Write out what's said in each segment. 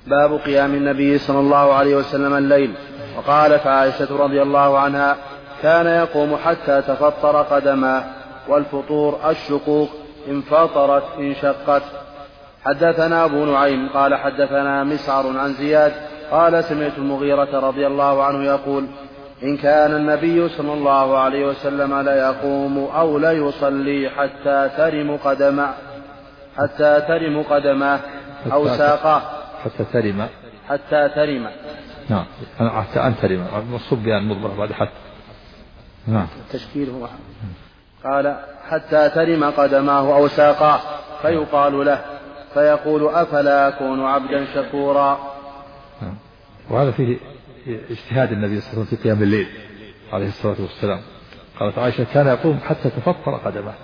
باب قيام النبي صلى الله عليه وسلم الليل. وقالت عائشة رضي الله عنها: كان يقوم حتى تفطر قدماه، والفطور الشقوق، إن فطرت إن شقت. حدثنا أبو نعيم قال حدثنا مسعر عن زياد قال سمعت المغيرة رضي الله عنه يقول: إن كان النبي صلى الله عليه وسلم ليقوم أو ليصلي حتى ترم قدماه أو ساقاه. حتى ترم. نعم، حتى أن ترم مصب بأن مضمر بعد حتى. نعم، التشكيل هو. قال: حتى ترم قدماه أو ساقاه، فيقال له فيقول: أفلا أكون عبدا شكورا. وهذا فيه اجتهاد النبي صلى الله عليه وسلم في قيام الليل عليه الصلاة والسلام. قالت عائشة: كان يقوم حتى تفطر قدمه.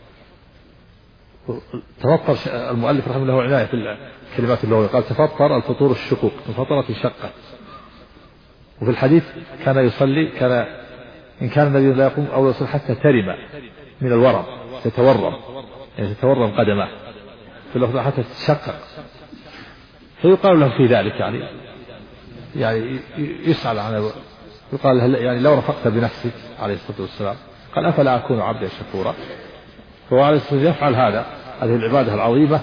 تفطر المؤلف رحمه الله عناية في الكلمات اللغوية، قال: تفطر الفطور الشقوق، تفطرت الشقة. وفي الحديث كان يصلي، إن كان النبي لا يقوم أو يصلي حتى ترم من الورم، تتورم، يعني تتورم قدمه، في اللفظ حتى تتشقق. فيقال له في ذلك يعني يسأل عنه، يقال له يعني لو رفقت بنفسك عليه الصلاة والسلام، قال: أفلا أكون عبدا شكورا. فهو عليه الصلاة والسلام يفعل هذه العبادة العظيمة،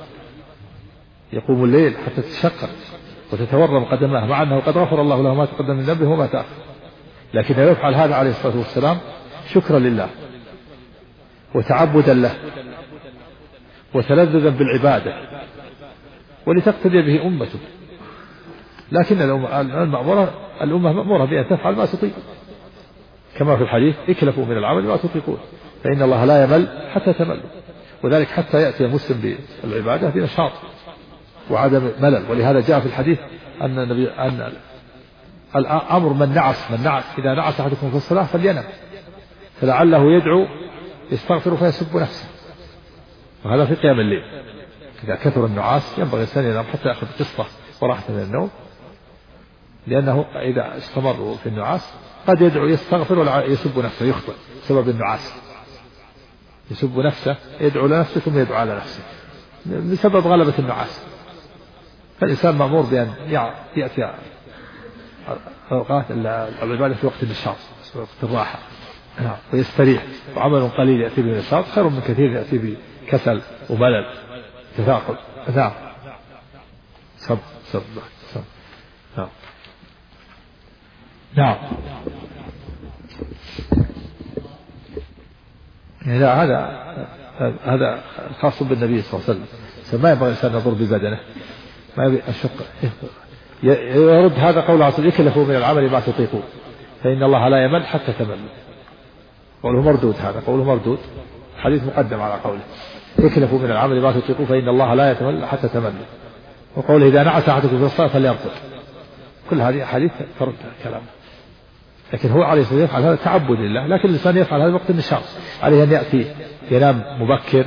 يقوم الليل حتى تتشقق وتتورم قدماه، مع أنه قد غفر الله له ما تقدم من ذنبه وما تأخر، لكنه يفعل هذا عليه الصلاة والسلام شكرا لله وتعبدا له وتلذذا بالعبادة ولتقتدي به أمته. لكن الأمة مأمورة بأن تفعل ما تطيق، كما في الحديث: اكلفوا من العمل ما تطيقون فإن الله لا يمل حتى تملوا. وذلك حتى يأتي المسلم بالعبادة بنشاط وعدم ملل. ولهذا جاء في الحديث أن الأمر من نعس إذا نعس أحدكم في الصلاة فلينم، فلعله يدعو يستغفر فيسب نفسه. وهذا في قيام الليل، إذا كثر النعاس ينبغي الإنسان ينام حتى يأخذ قسطة وراحة من النوم، لأنه إذا استمر في النعاس قد يدعو يستغفر ولا يسب نفسه، يخطئ بسبب النعاس، يسب نفسه، يدعو لنفسه ثم يدعو على نفسه بسبب غلبة النعاس. فالإنسان مأمور بأن يأتي أوقات العبادة في وقت النشاط، في وقت الراحة، ويستريح. وعمل قليل يأتي بنشاط خير من كثير يأتي بكسل وملل تثاقل. نعم. نعم. لا، هذا خاص بالنبي صلى الله عليه وسلم، ما ينبغي الإنسان يضر ببدنه، ما يبي الشق. يرد هذا قول عصر: يكلفوا من العمل ما تطيقون فإن الله لا يمل حتى تملوا. قوله مردود، هذا قوله مردود، حديث مقدم على قوله: يكلفوا من العمل ما تطيقون فإن الله لا يتمل حتى تملوا. وقوله: إذا نعس أحدكم في الصلاة فليرقد. كل هذه حديث ترد كلامه. لكن هو عليه الصلاة والسلام يفعل هذا تعبد لله، لكن الإنسان يفعل هذا وقت النشاط، عليه أن يأتي ينام مبكر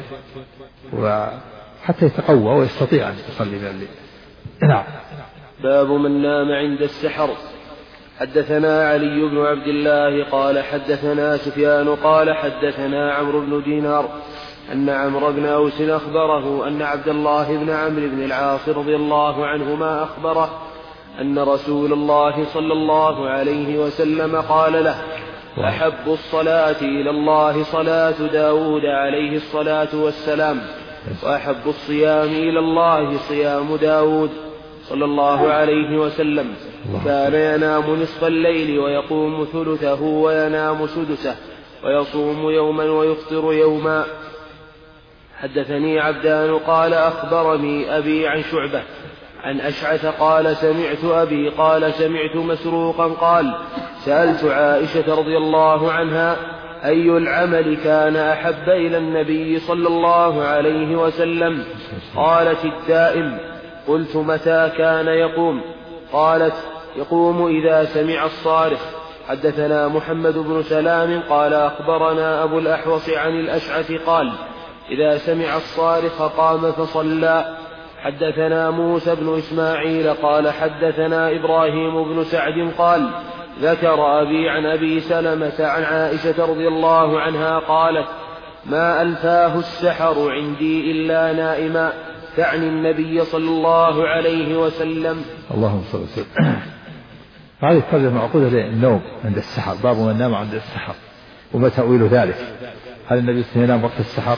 وحتى يتقوى ويستطيع أن يصلي من الليل. نعم. باب من نام عند السحر. حدثنا علي بن عبد الله قال حدثنا سفيان قال حدثنا عمرو بن دينار أن عمرو بن أوس أخبره أن عبد الله بن عمرو بن العاص رضي الله عنهما أخبره أن رسول الله صلى الله عليه وسلم قال له: أحب الصلاة إلى الله صلاة داود عليه الصلاة والسلام، وأحب الصيام إلى الله صيام داود صلى الله عليه وسلم. كان ينام نصف الليل ويقوم ثلثه وينام سدسه، ويصوم يوما ويفطر يوما. حدثني عبدان قال أخبرني أبي عن شعبة عن أشعث قال سمعت أبي قال سمعت مسروقا قال سألت عائشة رضي الله عنها: أي العمل كان أحب إلى النبي صلى الله عليه وسلم؟ قالت: الدائم. قلت: متى كان يقوم؟ قالت: يقوم إذا سمع الصارخ. حدثنا محمد بن سلام قال أخبرنا أبو الأحوص عن الأشعث قال: إذا سمع الصارخ قام فصلى. حدثنا موسى بن إسماعيل قال حدثنا إبراهيم بن سعد قال ذكر أبي عن أبي سلمة عن عائشة رضي الله عنها قالت: ما ألفاه السحر عندي إلا نائما، تعني النبي صلى الله عليه وسلم. اللهم صل وسلم. هذه الترجمة معقودة للنوم عند السحر، باب من نام عند السحر وما تأويل ذلك. هل النبي صلى الله عليه وسلم ينام وقت السحر؟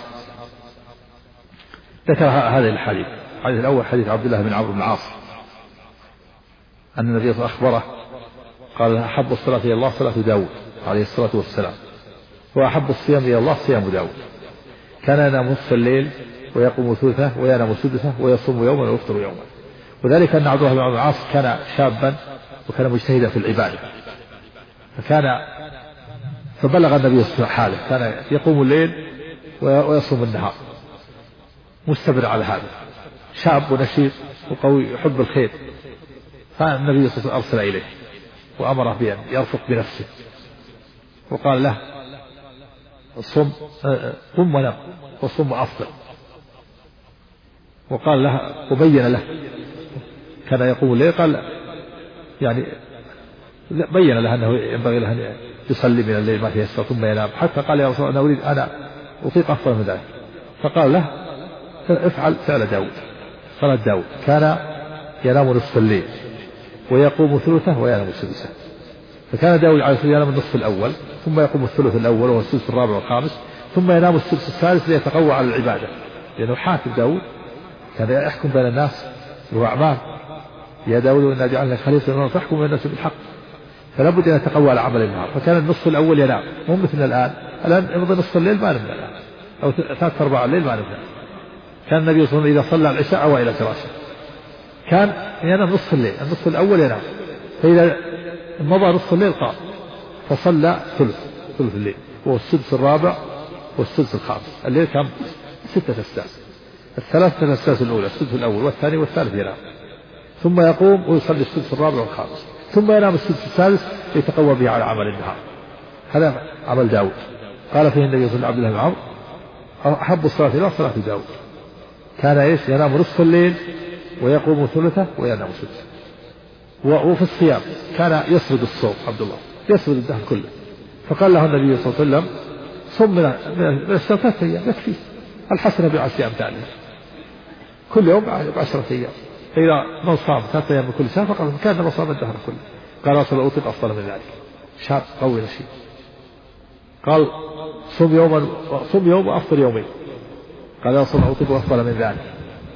ذكر هذه الحديث. الحديث الأول حديث عبد الله بن عمرو بن العاص أن النبي صلى الله عليه وسلم أخبره قال أحب الصلاة إلى الله صلاة داود عليه الصلاة والسلام، وأحب الصيام إلى الله صيام داود. كان ينام نصف الليل ويقوم ثلثه وينام سدسه ويصوم يوما ويفطر يوما. وذلك أن عبد الله بن عمرو بن العاص كان شابا وكان مجتهدا في العبادة، فبلغ النبي صلى الله عليه وسلم حاله، كان يقوم الليل ويصوم النهار مستمر على هذا، شاب ونشيط وقوي يحب الخير. فالنبي صلى الله عليه وسلم أرسل إليه وأمره بأن يرفق بنفسه وقال له قم ونم وصم أفضل. وقال له وبين له، كان يقوم الليل قال يعني بين له أنه ينبغي له أن يصلي من الليل ما تيسر ثم ينام، حتى قال يا رسول الله أنا أريد أنا أطيق أفضل من ذلك. فقال له افعل فعل داود، صلاة داود، كان ينام نصف الليل ويقوم ثلثه وينام سدسه. فكان داود عليه الصلاة والسلام ينام النصف الأول ثم يقوم الثلث الأول وهو السدس الرابع والخامس ثم ينام السدس الثالث ليتقوى على العبادة، لأنه حاكم داود كان يحكم بين الناس له أعمال. يا داود إنا جعلناك خليفة في الأرض فاحكم بين الناس بالحق، فلا بد أن يتقوى على عمل النهار. فكان النصف الأول ينام، مو مثل الآن يمضي نصف الليل ما نمنا الآن، أو 3/4 الليل ما نمنا. كان النبي صلى الله عليه وسلم إذا صلى العشاء أو إلى فراشه كان ينام نصف الليل، النصف الأول ينام، فإذا مضى نصف الليل قام فصلى ثلث الليل وهو السدس الرابع والسدس الخامس. الليل كان 6 أسداس، الثلاثة أسداس الأولى السدس الأول والثاني والثالث ينام، ثم يقوم ويصلي السدس الرابع والخامس، ثم ينام السدس الثالث يتقوى به على عمل النهار. هذا عمل داود. قال فيه النبي صلى الله عليه وسلم أحب الصلاة إلى صلاة داود، كان ينام نصف الليل ويقوم ثلثه وينام سدسه. وفي الصيام كان يسرد الصوم، عبد الله يسرد الدهر كله. فقال له النبي صلى الله عليه وسلم صم من الشهر 3 أيام يكفي، الحسنة ب10 أمثالها، كل يوم ب10 أيام. فإذا من صام 3 أيام من كل شهر فقد كان صام الدهر كله. قال رسول الله أطلق أفضل من ذلك، شاب قوي نشيط. قال صم يوم وأفطر يومين. قال رسول الله أطلق أفضل من ذلك.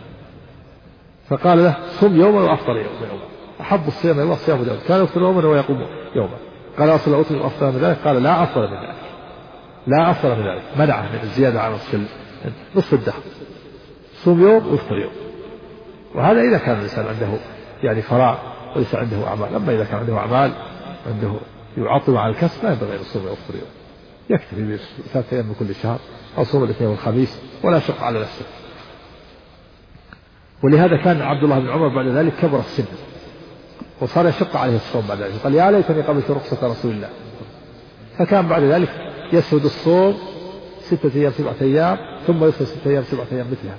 فقال له صم يوما وأفطر يوما، أحب الصيام إلى الله صيام داود، كان يفطر يوما ويقوم يوما. قال رسول الله أطلق أفضل من ذلك. قال لا أفضل من ذلك، لا أفضل من ذلك، منعه من الزيادة عن نصف الدهر، صوم يوم ويفطر يوم. وهذا إذا كان الإنسان عنده يعني فراغ وليس عنده أعمال. أما إذا كان عنده أعمال عنده يعطل على الكسب لا ينبغي أن يصوم ويفطر يوم، يكتفي ب3 أيام من كل شهر أو صوم الاثنين والخميس ولا شق على نفسه. ولهذا كان عبد الله بن عمر بعد ذلك كبر السن وصار يشق عليه الصوم بعد ذلك، قال يا ليتني قبلت رخصة رسول الله. فكان بعد ذلك يسرد الصوم 6 أيام 7 أيام ثم يصل 6 أيام 7 أيام مثلها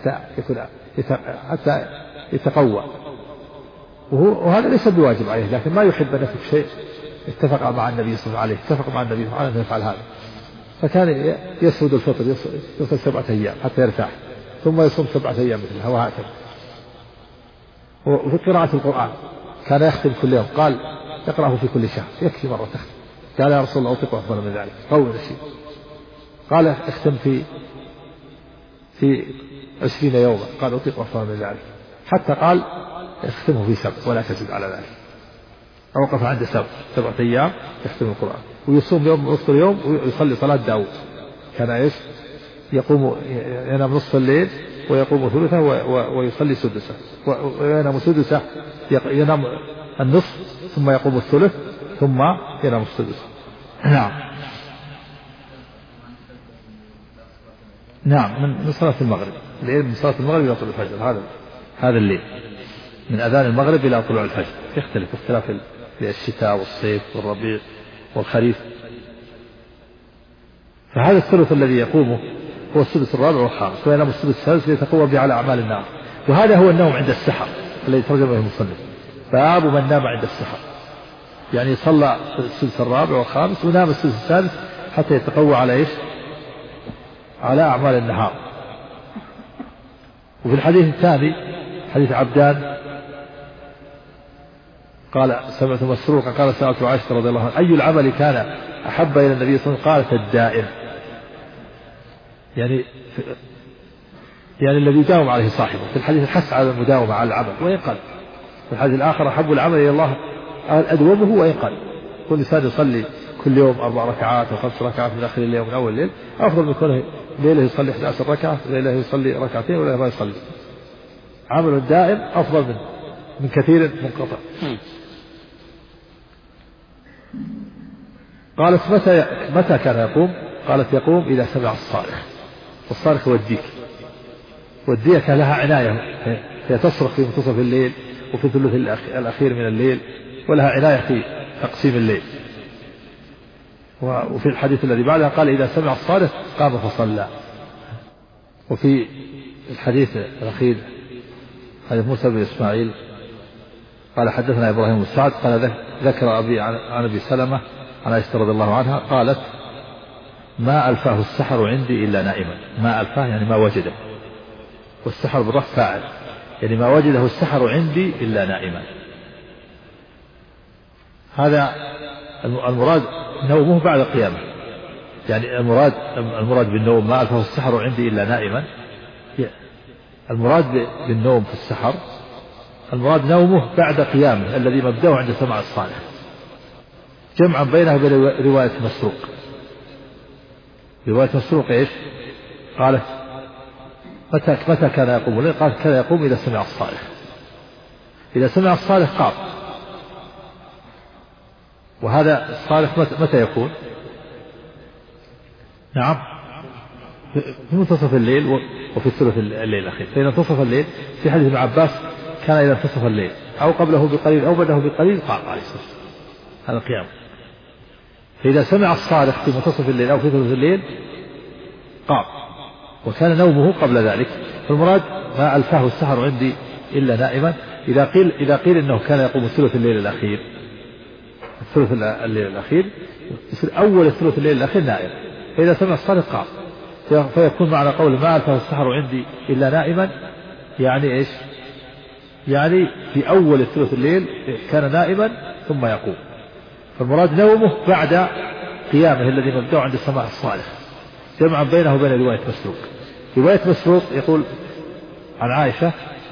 حتى يتقوى. وهذا ليس بواجب عليه، لكن ما يحب أن يترك شيء اتفق مع النبي صلى الله عليه وسلم، اتفق مع النبي صلى الله عليه وسلم أن يفعل هذا. فكان يسرد الفطر يصل 7 أيام حتى يرتاح ثم يصوم 7 أيام مثلها وهكذا. وفي قراءة القرآن كان يختم كل يوم، قال يقرأه في كل شهر يكفي مرة تختم. قال يا رسول الله أطيق أفضل من ذلك، قول نشيد. قال اختم في 20 يوما، قال أطيق أفضل من ذلك، حتى قال اختمه في 7 ولا تزد على ذلك. أوقف عند 7 أيام يختم القرآن ويصوم يوم ويفطر يوم ويصلي صلاة داود. كان يقوم ينام نصف الليل ويقوم ثلثه ويصلي سدسه، وينام سدسه ينام النصف ثم يقوم الثلث ثم ينام السدس. نعم من صلاة المغرب، من صلاة المغرب إلى طلوع الفجر، هذا الليل من أذان المغرب إلى طلوع الفجر. يختلف اختلاف الشتاء والصيف والربيع والخريف. فهذا الثلث الذي يقومه هو السدس الرابع والخامس، وينام السدس الثالث ليتقوى به على أعمال النار. وهذا هو النوم عند السحر الذي ترجمه المصنف، باب من نام عند السحر، يعني صلى السدس الرابع والخامس ونام السدس الثالث حتى يتقوى على على أعمال النهار. وفي الحديث الثاني حديث عبدان قال سمعت مسروقا قال سألت عائشة رضي الله عنها أي العمل كان أحب إلى النبي صلى الله عليه وسلم؟ قالت الدائم، يعني الذي يداوم عليه صاحبه. في الحديث الحث على المداومة على العمل وإن قل، في الحديث الآخر أحب العمل إلى الله أدومه وإن قل. كل إنسان يصلي كل يوم 4 ركعات أو 5 ركعات من آخر الليل ومن أول الليل أفضل من كونه ليلة يصلي 11 ركعة، ليلة يصلي 2 ركعتين، ولا ما يصلي. عمل دائم أفضل من كثير منقطع. قالت متى كان يقوم؟ قالت يقوم إذا سمع الصارخ. والصارخ هو الديك، والديك لها عناية، هي تصرخ في منتصف الليل وفي الثلث الأخير من الليل، ولها عناية في تقسيم الليل. وفي الحديث الذي بعدها قال إذا سمع الصارخ قام فصلى. وفي الحديث الأخير حديث موسى بن إسماعيل قال حدثنا إبراهيم بن سعد قال ذكر أبي عن أبي سلمة عن عائشة رضي الله عنها قالت ما ألفاه السحر عندي إلا نائما. ما ألفاه يعني ما وجده، والسحر بالرفع فاعل، يعني ما وجده السحر عندي إلا نائما. هذا المراد نومه بعد قيامه، يعني المراد بالنوم ما ألفاه السحر عندي إلا نائما. المراد بالنوم في السحر المراد نومه بعد قيامه الذي مبدأه عند سماع الصالح، جمعا بينه وبين رواية مسروق. رواية مسروق إيش؟ قالت متى كان يقوم؟ قالت كان يقوم إذا سمع الصالح. إذا سمع الصالح قام. وهذا الصالح متى يكون؟ نعم في منتصف الليل وفي الثلث الليل الأخير. فإذا انتصف الليل في حديث ابن عباس كان إذا انتصف الليل أو قبله بقليل أو بعده بقليل قام عليه الصلاة والسلام. هذا القيام. فإذا سمع الصالح في منتصف الليل أو في ثلث الليل قام، وكان نومه قبل ذلك. فالمراد ما ألفاه السحر عندي إلا نائما. إذا قيل إنه كان يقوم ثلث الليل الأخير، الثلث الليل الأخير يصير أول الثلث الليل الأخير نائم. فإذا سمع الصالح قام، فيكون معنى قول ما ألفاه السحر عندي إلا نائما يعني إيش؟ يعني في أول الثلث الليل كان نائما ثم يقوم. فالمراد نومه بعد قيامه الذي مبدأ عند سماع الصالح، جمعا بينه وبين رواية مسروق. رواية مسروق يقول عن عائشة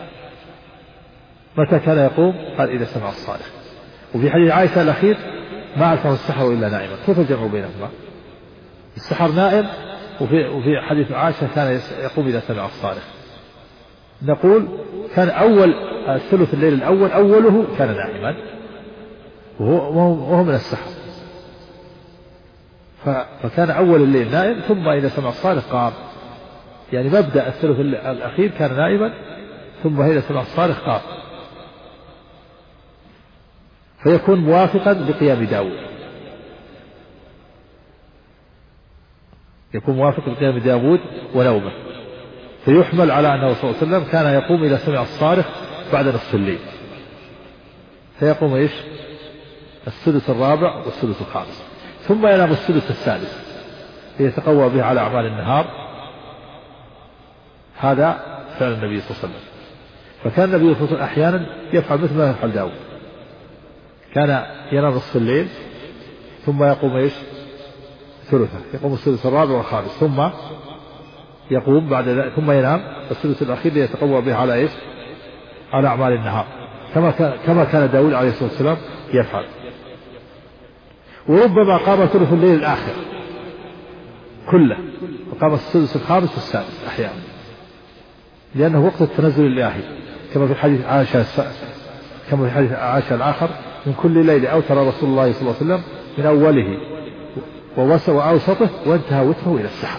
متى كان يقوم؟ قال إذا سمع الصالح. وفي حديث عائشة الأخير ما ألفه السحر إلا نائما. كيف الجمع بينهما؟ السحر نائم، وفي حديث عائشة كان يقوم إذا سمع الصالح. نقول كان أول الثلث الليل الأول أوله كان نائما وهو من السحر، فكان أول الليل نائم ثم إذا سمع الصالح قام. يعني مبدأ الثلث الأخير كان نائما ثم إذا سمع الصالح قام، فيكون موافقا لقيام داود، يكون موافق لقيام داود ونومه. فيحمل على أنه صلى الله عليه وسلم كان يقوم إذا سمع الصارخ بعد نصف الليل، فيقوم إيش؟ السدس الرابع والسدس الخامس، ثم ينام السدس السادس ليتقوى به على أعمال النهار. هذا فعل النبي صلى الله عليه وسلم. فكان النبي صلى الله عليه وسلم أحيانا يفعل مثل ما يفعل داود، كان ينام نصف الليل ثم يقوم إيش؟ ثلثه، يقوم السدس الرابع والخامس، ثم يقوم بعد ذلك ثم ينام السدس الأخير ليتقوى به على إيش؟ على أعمال النهار، كما كان داود عليه الصلاة والسلام يفعل. وربما قام ثلث الليل الآخر كله، وقام السدس الخامس والسادس أحيانا، لأنه وقت التنزل الإلهي، كما في حديث عائشة الآخر من كل ليلة أوتر رسول الله صلى الله عليه وسلم من أوله وأوسطه وانتهى وتره إلى السحر.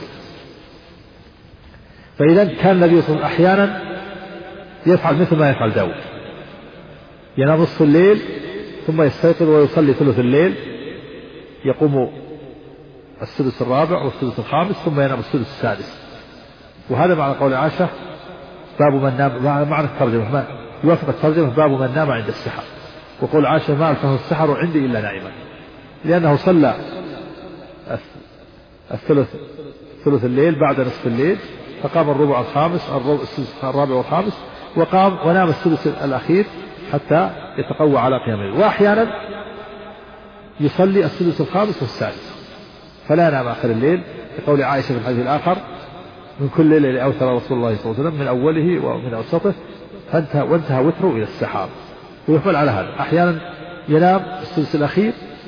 فإذا كان النبي صلى الله عليه وسلم أحيانا يفعل مثل ما يفعل داود، ينام نصف الليل ثم يستيقظ ويصلي ثلث الليل، يقوم السدس الرابع والسدس الخامس ثم ينام السدس السادس. وهذا معنى قول عائشة باب من نام، معنى الترجمة يوافق الترجمة باب من نام عند السحر. وقول عائشة ما ألفه السحر عندي إلا نائما، لأنه صلى ثلث الليل بعد نصف الليل فقام الربع الخامس السدس الرابع والخامس وقام ونام السدس الأخير حتى يتقوى على قيام الليل. وأحيانا يصلي السدس الخامس والسادس فلا ينام آخر الليل، لقول عائشة في الحديث الآخر: من كل ليلة أوتر رسول الله صلى الله عليه وسلم من أوله ومن أوسطه وانتهى وتره إلى السحاب. ويحمل على هذا أحيانا ينام السدس الأخير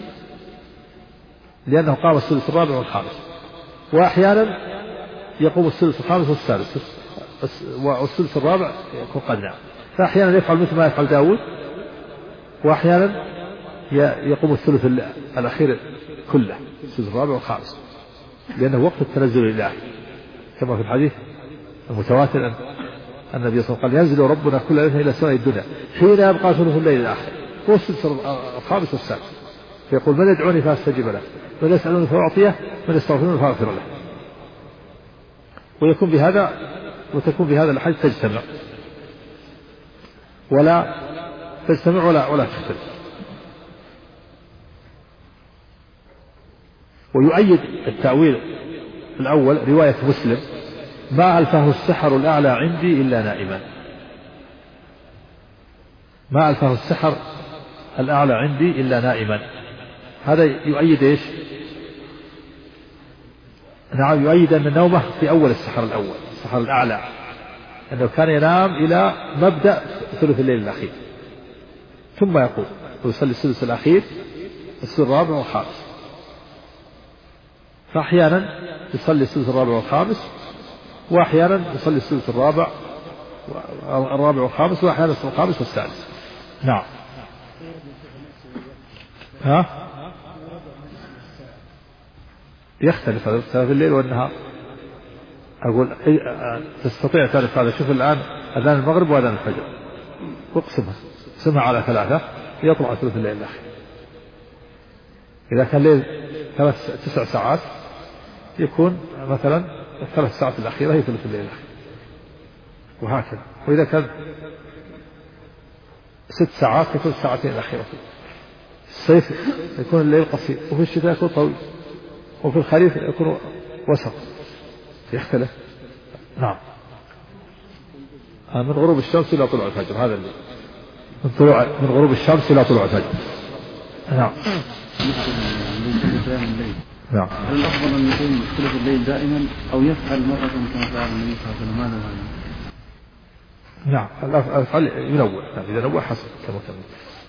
لأنه قام السدس الرابع والخامس، وأحيانا يقوم السدس الخامس والسادس والسدس الرابع يكون قد نام. فأحيانا يفعل مثل ما يفعل داود، وأحيانا يقوم الثلث الأخير كله السدس الرابع والخامس، لأنه وقت التنزل الإلهي كما في الحديث المتواتر أن النبي صلى الله عليه وسلم: ينزل ربنا كل ليلة إلى سماء الدنيا حين يبقى ثلث الليل الآخر، هو السدس الخامس والسادس، فيقول: من يدعوني فأستجيب له، من يسألوني فأعطيه، من يستغفروني فأغفر له. وتكون بهذا الحج تجتمع ولا تختلف. ويؤيد التأويل الأول رواية مسلم: ما ألفه السحر الأعلى عندي إلا نائما. ما ألفه السحر الأعلى عندي إلا نائما، هذا يؤيد إيش؟ نعم، يؤيد أن نومه في أول السحر الأول، السحر الأعلى، أنه كان ينام إلى مبدأ ثلث الليل الأخير ثم يقوم ويصلي السدس الأخير السدس الرابع والخامس. فأحيانا يصلي السدس الرابع والخامس، وأحيانا يصلي السدس الرابع والخامس، وأحيانا الخامس والسادس. نعم. يختلف هذا اختلاف الليل والنهار. أقول تستطيع تعرف هذا. شوف الآن أذان المغرب وأذان الفجر اقسمها على 3 يطلع ثلث الليل الأخير. إذا كان الليل 9 ساعات يكون مثلا 3 ساعات الأخيرة هي ثلث الليل الأخير، وهكذا. وإذا كان 6 ساعات يكون 2 ساعتين الأخيرة. الصيف يكون الليل قصير، وفي الشتاء يكون طويل، وفي الخريف يكون وسط، يختلف. نعم. من غروب الشمس إلى طلوع الفجر، هذا اللي من غروب الشمس إلى طلوع الفجر. نعم. نعم. هل الأفضل أن يكون ثلث الليل دائما أو يفعل مرة كما فعل النبي صلى الله عليه وسلم؟ هذا نعم، الأفعال ينوع، إذا نوع حسن كما كان.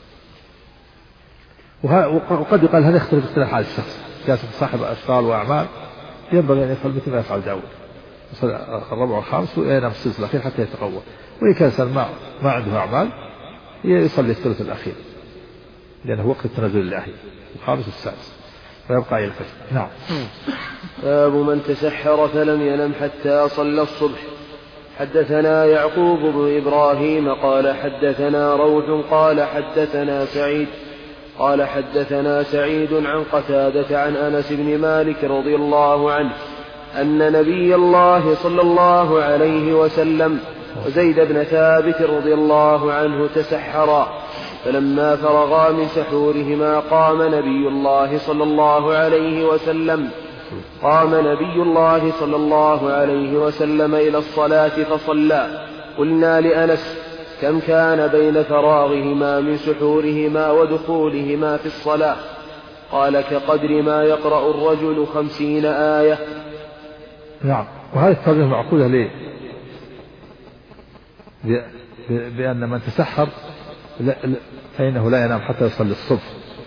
وقد يقال هذا يختلف اختلاف حال الشخص، كاسب صاحب أشغال وأعمال ينبغي أن يفعل مثل ما يفعل داود، الرابع والخامس وينام السدس الأخير حتى يتقوى. وإن كان إنسان ما عنده أعمال يصلي الثلث الأخير لأنه وقت التنزل الإلهي، الخامس والسادس، ويبقى إلى الفجر. نعم. باب من تسحر فلم ينم حتى صلى الصبح. حدثنا يعقوب بن إبراهيم قال حدثنا روح قال حدثنا سعيد قال حدثنا سعيد عن قتادة عن أنس بن مالك رضي الله عنه أن نبي الله صلى الله عليه وسلم وزيد بن ثابت رضي الله عنه تسحرا، فلما فرغا من سحورهما قام نبي الله صلى الله عليه وسلم إلى الصلاة فصلى. قلنا لأنس: كم كان بين فراغهما من سحورهما ودخولهما في الصلاة؟ قال: كقدر ما يقرأ الرجل 50 آية. نعم. وهذا الترجمة معقولة ليه؟ بأن من تسحر فإنه لا ينام حتى يصلي الصبح،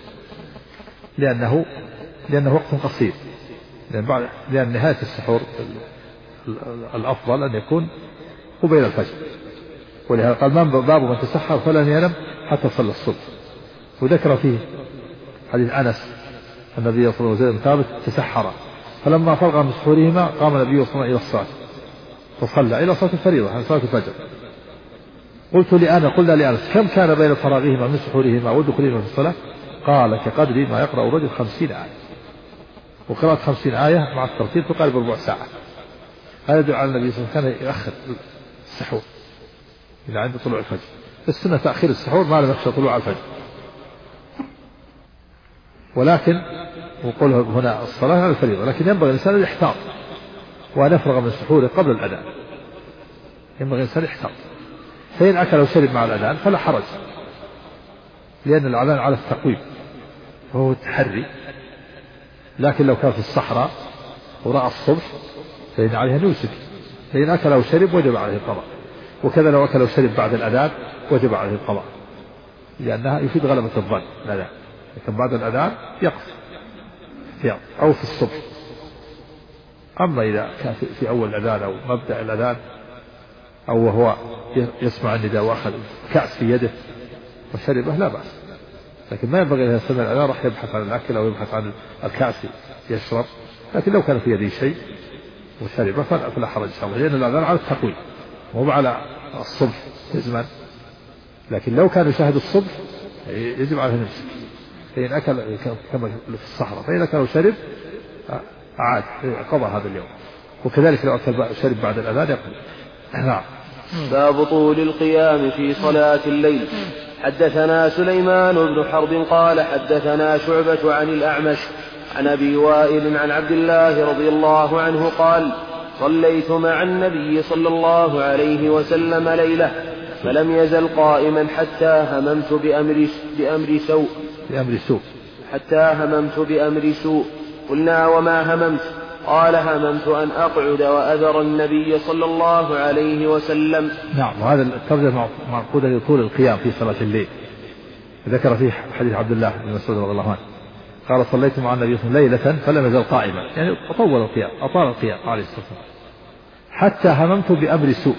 لأنه وقت قصير، لأن نهاية السحور الأفضل أن يكون قبيل الفجر. ولهذا قال: باب من تسحر فلن ينام حتى صلى الصبح. وذكر فيه حديث أنس النبي صلى الله عليه وسلم ثابت تسحر، فلما فرغ من سحورهما قام النبي صلى الله عليه وسلم إلى الصلاة فصلى إلى صلاة الفريضة عن صلاة الفجر. قلنا لأنس: كم كان بين فراغهما من سحورهما ودخولهما في الصلاة؟ قال: كقدر ما يقرأ الرجل 50 آية. وقراءة 50 آية مع الترتيب تقارب ربع ساعة. هذا يدل على النبي صلى الله عليه وسلم كان يؤخر السحور إلى عند طلوع الفجر. السنة تأخير السحور ما لم يخشى طلوع الفجر، ولكن وقوله هنا الصلاة على الفريضة، لكن ينبغي الإنسان الاحتاط وأن يفرغ من سحوره قبل الأذان، ينبغي الإنسان يحتاط. فإن أكل وشرب مع الأذان فلا حرج، لأن الأذان على التقويم وهو التحري. لكن لو كان في الصحراء ورأى الصبح فإن عليه أن يمسك، فإن أكل وشرب وجب عليه القضاء. وكذا لو أكل وشرب بعد الأذان وجب عليه القضاء، لأنها يفيد غلبة الظن الأذان، لكن بعد الأذان يقف أو في الصبح. أما إذا كان في أول الأذان أو مبدأ الأذان أو وهو يسمع النداء وأخذ كأس في يده وشربه لا بأس، لكن ما ينبغي أن يستمع الأذان راح يبحث عن الأكل أو يبحث عن الكأس يشرب. لكن لو كان في يده شيء وشربه فلا حرج إن شاء الله، لأن الأذان على التقويم مو على الصبح يزمن. لكن لو كان يشاهد الصبح يجب عليه أن يمسك. فإن أكل كما في الصحراء، فإن أكل وشرب عاد قضى هذا اليوم. وكذلك لو أكل وشرب بعد الأذان يقضي. نعم. باب طول القيام في صلاة الليل. حدثنا سليمان بن حرب قال حدثنا شعبة عن الأعمش عن أبي وائل عن عبد الله رضي الله عنه قال صليت مع النبي صلى الله عليه وسلم ليلة فلم يزل قائما حتى هممت بأمر سوء. قلنا وما هممت؟ قال هممت أن أقعد وأذر النبي صلى الله عليه وسلم. نعم. وهذا الترجمة معقودة لطول القيام في صلاة الليل. ذكر فيه حديث عبد الله بن مسعود رضي الله عنه قال صليت مع النبي صلى الله عليه وسلم ليلة فلم يزل قائما، يعني أطال القيام عليه الصلاة والسلام حتى هممت بأمر سوء.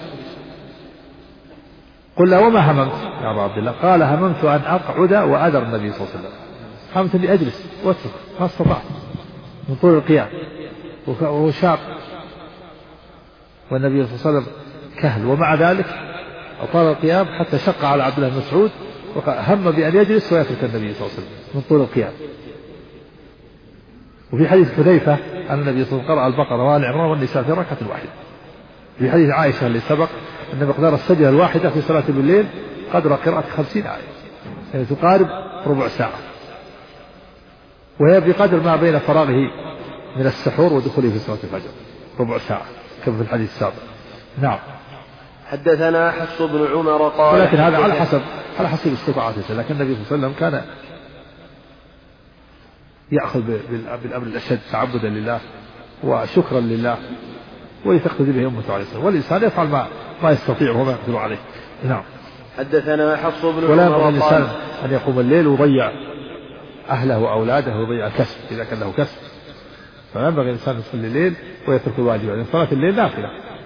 قلنا وما هممت يا أبا عبد الله؟ قال هممت أن أقعد وأذر النبي صلى الله عليه وسلم. هممت أني أجلس واترك، ما استطعت من طول القيام وهو شاب والنبي صلى الله عليه وسلم كهل، ومع ذلك أطال القيام حتى شق على عبد الله بن مسعود وهم بأن يجلس ويترك النبي صلى الله عليه وسلم من طول القيام. وفي حديث حذيفة أن النبي صلى الله عليه وسلم قرأ البقرة وآل عمران والنساء في ركعة واحدة. في حديث عائشة اللي سبق أن مقدار السجدة الواحدة في صلاة بالليل قدر قراءة 50 آية، يعني تقارب ربع ساعة، وهي بقدر ما بين فراغه من السحور ودخوله في صلاة الفجر ربع ساعة كما في الحديث السابق. نعم. حدثنا حفص بن عمر قال ولكن هذا على حسب استطاعته، لكن النبي صلى الله عليه وسلم كان يأخذ بالأمر الأشد تعبدا لله وشكرا لله ويتقتدي به أمته عليه الصلاة، والإنسان يفعل ما يستطيع وما يقدر عليه. نعم. حدثنا حفص بن عمر ولا ينبغي الإنسان أن يقوم الليل ويضيع أهله وأولاده ويضيع الكسب إذا كان له كسب، فلا ينبغي الإنسان يصلي الليل ويترك الواجب، لأن صلاة الليل نافلة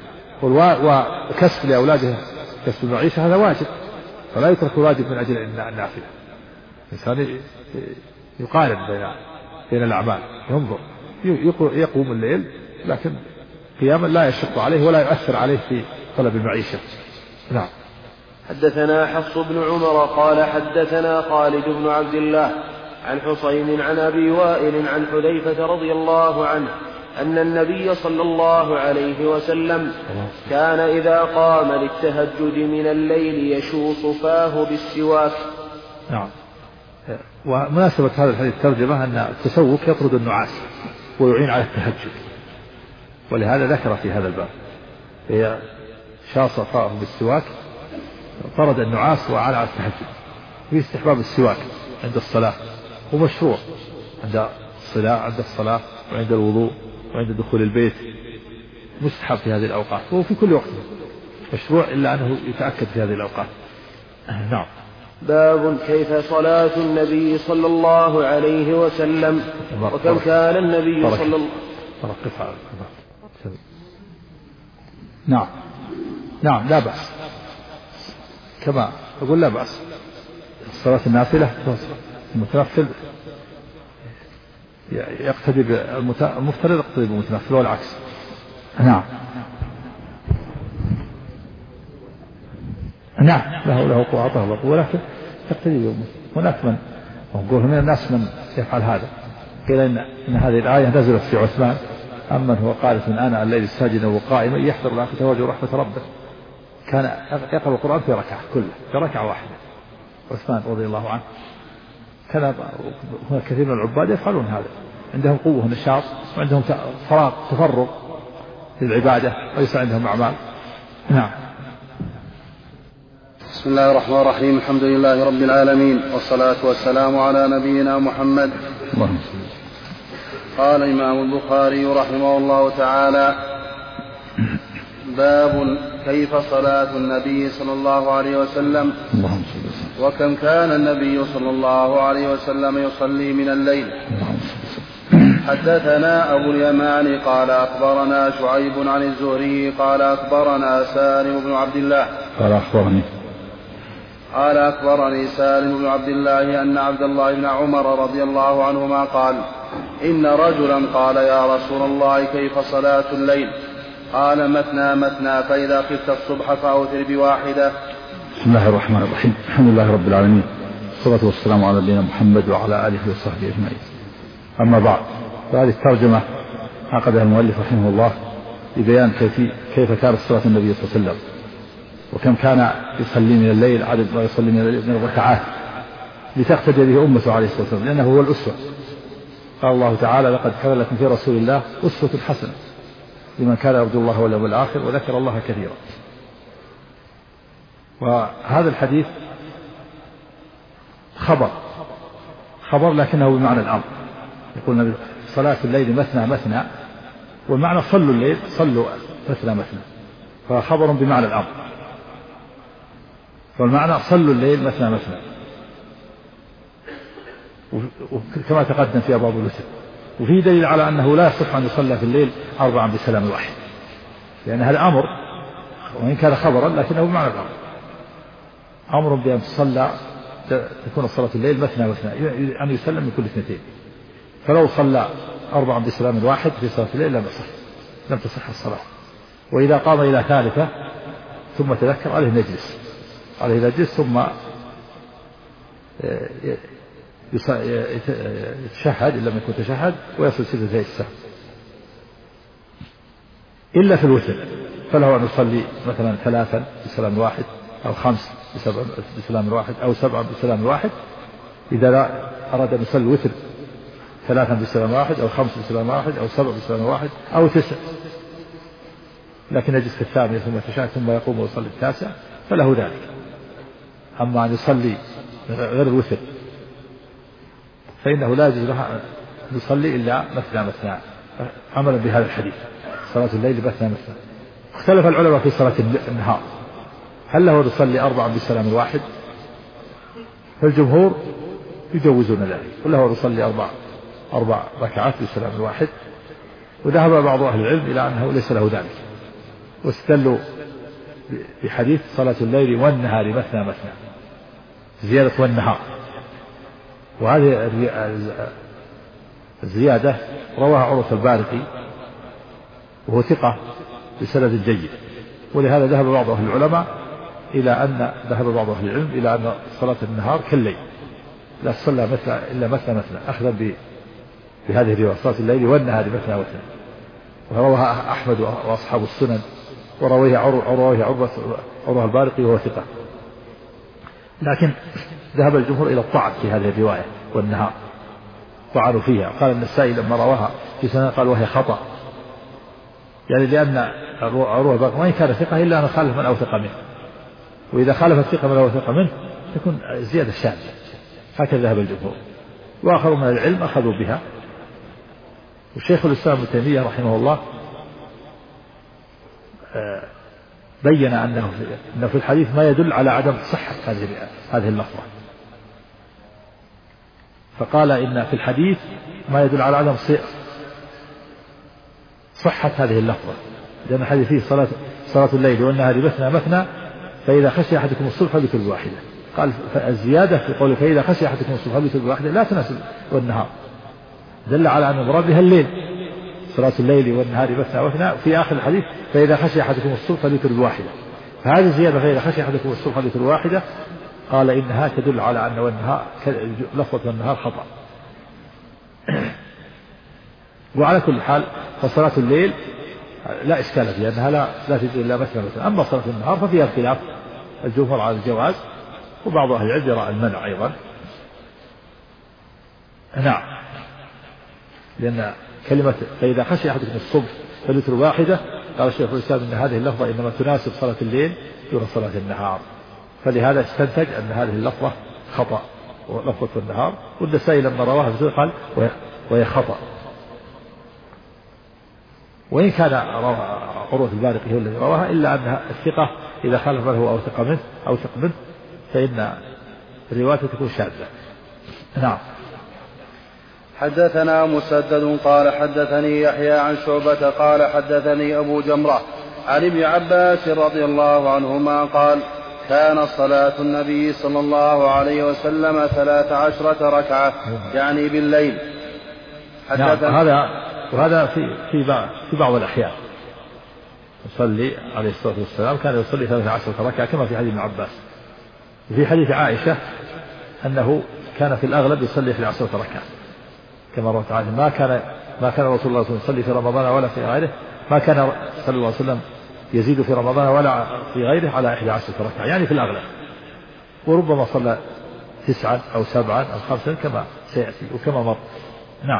وكسب لأولاده كسب المعيشة هذا واجب، فلا يترك الواجب من أجل النافلة. الإنسان يقارن بين الأعمال، ينظر يقوم الليل لكن قياما لا يشق عليه ولا يؤثر عليه في طلب المعيشة. نعم. حدثنا حفص بن عمر قال حدثنا خالد بن عبد الله عن حسين عن أبي وائل عن حذيفة رضي الله عنه أن النبي صلى الله عليه وسلم كان إذا قام للتهجد من الليل يشوص فاه بالسواك. نعم. ومناسبة هذا الحديث الترجمة أن التسوك يطرد النعاس ويعين على التهجد، ولهذا ذكر في هذا الباب هي شاص فاه بالسواك طرد النعاس وعان على التهجد. في استحباب السواك عند الصلاة ومشروع عند الصلاة وعند الوضوء وعند دخول البيت، مستحب في هذه الأوقات وفي كل وقت مشروع إلا أنه يتأكد في هذه الأوقات. نعم. باب كيف صلاة النبي صلى الله عليه وسلم وكم كان النبي صلى الله عليه وسلم. نعم لا بأس، كما أقول لا بأس الصلاة النافلة المتنفل يقتدي المفترض يقتدي بالمتنفل والعكس. نعم له قوة ولكن تقتدي بالمتنفل. هناك من نقول من الناس من يفعل هذا، قيل إن هذه الآية نزلت في عثمان أما هو قالت من آناء الليل ساجدا وقائما يحذر الآخرة ويرجو رحمة ربه، كان يقرأ القرآن في ركعة كله في ركعة واحدة. عثمان رضي الله عنه كان هناك كثير من العباد يفعلون هذا، عندهم قوة ونشاط وعندهم تفرغ للعبادة وليس عندهم أعمال. نعم. بسم الله الرحمن الرحيم. الحمد لله رب العالمين، والصلاة والسلام على نبينا محمد. قال الإمام البخاري رحمه الله تعالى: باب كيف صلاة النبي صلى الله عليه وسلم، وكم كان النبي صلى الله عليه وسلم يصلي من الليل. حدثنا أبو اليمان قال أخبرنا شعيب عن الزهري قال أخبرنا سالم بن عبد الله قال أخبرني سالم بن عبد الله أن عبد الله بن عمر رضي الله عنهما قال: إن رجلا قال: يا رسول الله كيف صلاة الليل؟ قال: مثنى مثنى، فإذا خفت الصبح فأوتر بواحدة. بسم الله الرحمن الرحيم. الحمد لله رب العالمين، والصلاة والسلام على نبينا محمد وعلى آله وصحبه أجمعين. أما بعد، فهذه الترجمة عقدها المؤلف رحمه الله لبيان كيف كانت صلاة النبي صلى الله عليه وسلم، وكم كان يصلي من الليل، عدد ما يصلي من الركعات، لتقتدي به أمته عليه الصلاة والسلام، لأنه هو الأسوة. قال الله تعالى: لقد كان لكم في رسول الله أسوة حسنة لمن كان يرجو الله واليوم الآخر وذكر الله كثيرا. وهذا الحديث خبر لكنه بمعنى الأمر. يقول صلاة الليل مثنى مثنى، والمعنى صلوا الليل، صلوا مثنى مثنى، فخبر بمعنى الأمر. والمعنى صلوا الليل مثنى مثنى، وكما تقدم في أبواب الوتر. وفيه دليل على أنه لا يصح أن يصلى في الليل 4 بسلام واحد، لأن هذا أمر، وإن كان خبرا لكنه بمعنى الأمر. أمر بأن تصلى تكون صلاة الليل مثنى مثنى، أن يسلم من كل 2. فلو صلى 4 بسلام واحد في صلاة الليل لم تصح الصلاة. وإذا قام إلى 3 ثم تذكر عليه نجلس ثم يتشهد إن لم يكن تشهد، ويصل سجدتي السهو. إلا في الوتر فله أن يصلي مثلا 3 بسلام واحد، أو 5 بسلام واحد، أو 7 بسلام واحد. إذا أراد أن يصلي الوتر 3 بسلام واحد، أو 5 بسلام واحد، أو 7 بسلام واحد، أو 9، لكن يجلس في 8 ثم يتشهد ثم يقوم ويصلي 9، فله ذلك. أما أن يصلي غير الوتر فإنه لا يجوز له أن يصلي إلا مثنى مثنى، عملا بهذا الحديث: صلاة الليل مثنى مثنى. اختلف العلماء في صلاة النهار، هل له يصلي 4 بسلام واحد؟ فالجمهور يجوزون ذلك، وله يصلي 4 ركعات بسلام واحد. وذهب بعض أهل العلم إلى أنه ليس له ذلك، واستدلوا بحديث صلاة الليل والنهار مثنى مثنى، زيادة والنهار. وهذه الزيادة رواها عروة البارقي وهو ثقة بسند جيد. ولهذا ذهب بعض أهل العلماء إلى أن صلاة النهار كالليل، لا تصلى إلا مثنى مثنى، أخذا بهذه الرواية: صلاة الليل والنهار مثنى مثنى. ورواها أحمد وأصحاب السنن، ورويه عروة البارقي وهو ثقة. لكن ذهب الجمهور إلى الطعن في هذه الرواية والنهار، طعنوا فيها. قال النسائي لما رواها في سنة قال وهي خطأ، يعني لأن عروة البارقي وإن كان ثقة إلا أن خالف من أوثق منه، وإذا خالف الثقة من أوثق منه تكون زيادة شاذة. هكذا ذهب الجمهور. وآخرون من العلم أخذوا بها. والشيخ الإسلام ابن تيمية رحمه الله بين أنه في الحديث ما يدل على عدم صحة هذه اللفظة، فقال إن في الحديث ما يدل على عدم صحة هذه اللفظة، لأن الحديث فيه صلاة الليل والنهار مثنى مثنى، فإذا خشي أحدكم الصبح فليوتر بواحدة. قال الزيادة في قوله فإذا خشي أحدكم الصبح فليوتر بواحدة لا تناسب والنهار، دل على أن المراد بها الليل، صلاة الليل والنهار مثنى مثنى. في آخر الحديث فإذا خشي أحدكم الصبح فليوتر بواحدة، فهذه الزيادة فإذا خشي أحدكم الصبح فليوتر بواحدة قال إنها تدل على أن لفظة النهار خطأ. وعلى كل حال فصلاة الليل لا إشكال فيها، أنها لا تجوز إلا مثنى مثنى. أما صلاة النهار ففيها خلاف، الجمهور على الجواز، وبعض أهل العلم يرى المنع أيضا. نعم، لأن كلمة فإذا خشي أحدكم الصبح فليوتر واحدة قال الشيخ الإسلام إن هذه اللفظة إنما تناسب صلاة الليل دون صلاة النهار، فلهذا استنتج أن هذه اللفظة خطأ ولفظة النهار، والنسائي لما رواها في قال وهي خطأ. وإن كان عروة البارقي هو الذي رواها، إلا أنها الثقة إذا خالف من هو أوثق منه فإن الرواية تكون شاذة. نعم. حدثنا مسدد قال حدثني يحيى عن شعبة قال حدثني أبو جمرة عن ابن عباس رضي الله عنهما قال كان صلاة النبي صلى الله عليه وسلم 13 ركعة يعني بالليل. وهذا في بعض الأحيان يصلي عليه الصلاة والسلام كان يصلي 13 ركعة كما في حديث ابن عباس. وفي حديث عائشة أنه كان في الأغلب يصلي 11 ركعة كما روت عنه. ما كان رسول الله صلى الله عليه وسلم يصلي في رمضان ولا في غيره، ما كان صلى الله عليه وسلم يزيد في رمضان ولا في غيره على 11 ركعة يعني في الأغلب، وربما صلى 9 أو 7 أو 5 كما سيأتي وكما مر. نعم.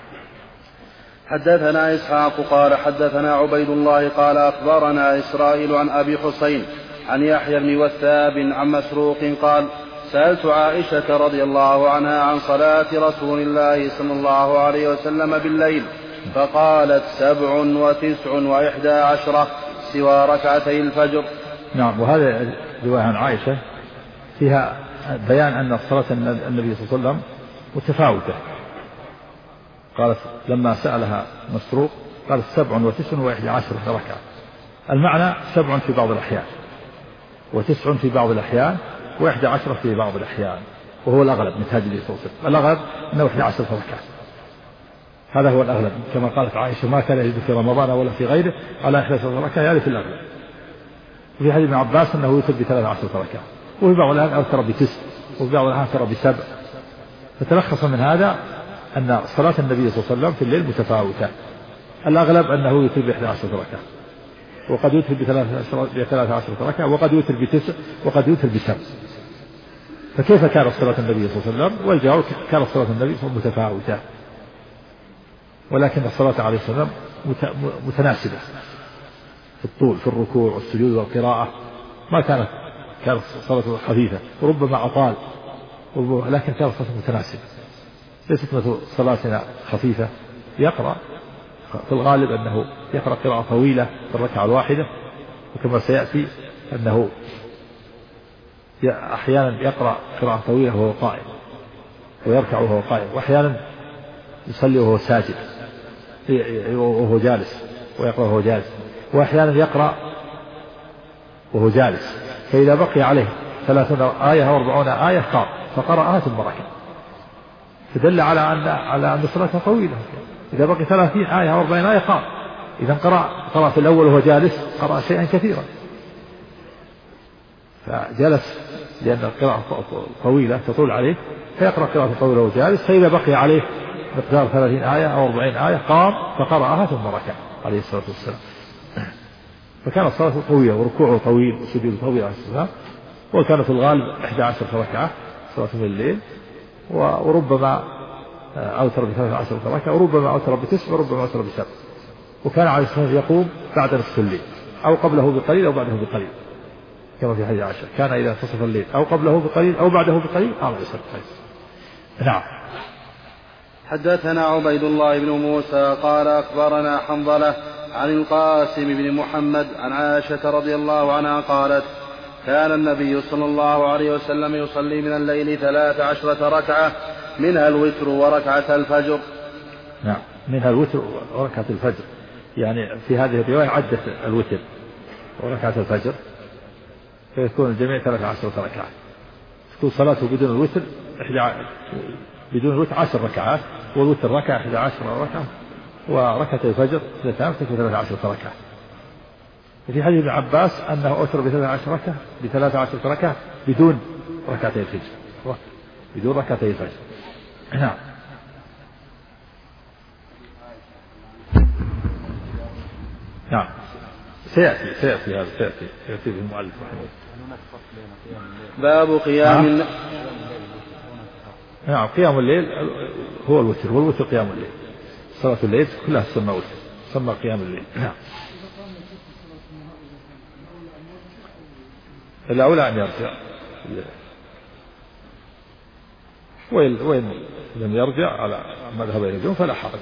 حدثنا إسحاق قال حدثنا عبيد الله قال أخبرنا إسرائيل عن أبي حسين عن يحيى بن وثاب عن مسروق قال سألت عائشة رضي الله عنها عن صلاة رسول الله صلى الله عليه وسلم بالليل فقالت 7 و9 و11 سوى ركعتي الفجر. نعم. وهذا رواية عن عائشة فيها بيان أن صلاة النبي صلى الله عليه وسلم متفاوتة. قالت لما سألها مسروق قالت 7 و9 و11 ركعة. المعنى 7 في بعض الأحيان و9 في بعض الأحيان و11 في بعض الأحيان، وهو الأغلب من هذه النبي صلى الله عليه وسلم. الأغلب أنه 11 ركعة، هذا هو الأغلب كما قالت عائشة ما كان يزيد في رمضان ولا في غيره على 11 ركعة يعني في الأغلب. وفي حديث ابن عباس أنه يوتر ب13 ركعة، وفي بعض الأحيان أوتر ب9، وفي بعض الأحيان أوتر ب7. فتلخص من هذا أن صلاة النبي صلى الله عليه وسلم في الليل متفاوتة. الأغلب أنه يوتر ب11 ركعة، وقد يوتر ب13 ركعة، وقد يوتر ب9، وقد يوتر ب7. فكيف كانت صلاة النبي صلى الله عليه وسلم؟ والجواب كانت صلاة النبي صلى الله عليه وسلم متفاوتة، ولكن الصلاة عليه السلام متناسبة في الطول في الركوع والسجود والقراءة. ما كانت صلاة خفيفة، وربما أطال، لكن كانت صلاة متناسبة، ليست مثل صلاتنا خفيفة. يقرأ في الغالب أنه يقرأ قراءة طويلة في الركعة الواحدة، وكما سيأتي أنه أحيانا يقرأ قراءة طويلة وهو قائم، ويركع وهو قائم، وأحيانا يصلي وهو ساجد وهو جالس، ويقرأ وهو جالس، وأحيانا يقرأ وهو جالس. فإذا بقي عليه 30 آية أو 40 آية قام فقرأها ثم ركع، فدل على أن صلاته طويلة. إذا بقي 30 آية أو 40 آية قام. إذا قرأ في الأول وهو جالس قرأ شيئا كثيرا، فجلس لأن القراءة طويلة تطول عليه فيقرأ قراءة طويلة وهو جالس. فإذا بقي عليه مقدار 30 آية أو 40 آية قام فقرأها ثم ركع عليه الصلاة والسلام. فكانت صلاته طويلة وركوعه طويل وسجوده طويل عليه الصلاة والسلام. وكان في الغالب 11 ركعة صلاة من الليل، وربما أوتر ب13 ركعة، وربما أوتر ب9، وربما أوتر ب7. وكان عليه الصلاة والسلام يقوم بعد نصف الليل أو قبله بقليل أو بعده بقليل، كما في حديث عائشة كان إذا انتصف الليل أو قبله بقليل أو بعده بقليل قام يصلي. نعم. حدثنا عبيد الله بن موسى قال أخبرنا حنظلة عن القاسم بن محمد عن عائشة رضي الله عنها قالت كان النبي صلى الله عليه وسلم يصلي من الليل 13 ركعة منها الوتر وركعة الفجر. نعم، منها الوتر وركعة الفجر، يعني في هذه الرواية عدت الوتر وركعة الفجر، فيكون الجميع 13 ركعة. تكون صلاته بدون الوتر بدون الوتر 10 ركعات، والوتر ركعة 11 ركعة، وركعة الفجر 13 ركعة. وفي حديث ابن عباس أنه أوتر ب13 ركعة بدون ركعتي الفجر، بدون ركعتي الفجر. نعم. نعم. سيأتي هذا سيأتي في المؤلف رحمه الله. باب قيام نعم. قيام الليل هو الوتر، والوتر قيام الليل. صلاة الليل كلها تسمى وتر، تسمى قيام الليل. نعم. الأولى أن يرجع، وين لم يرجع على مذهب الجمهور فلا حرج.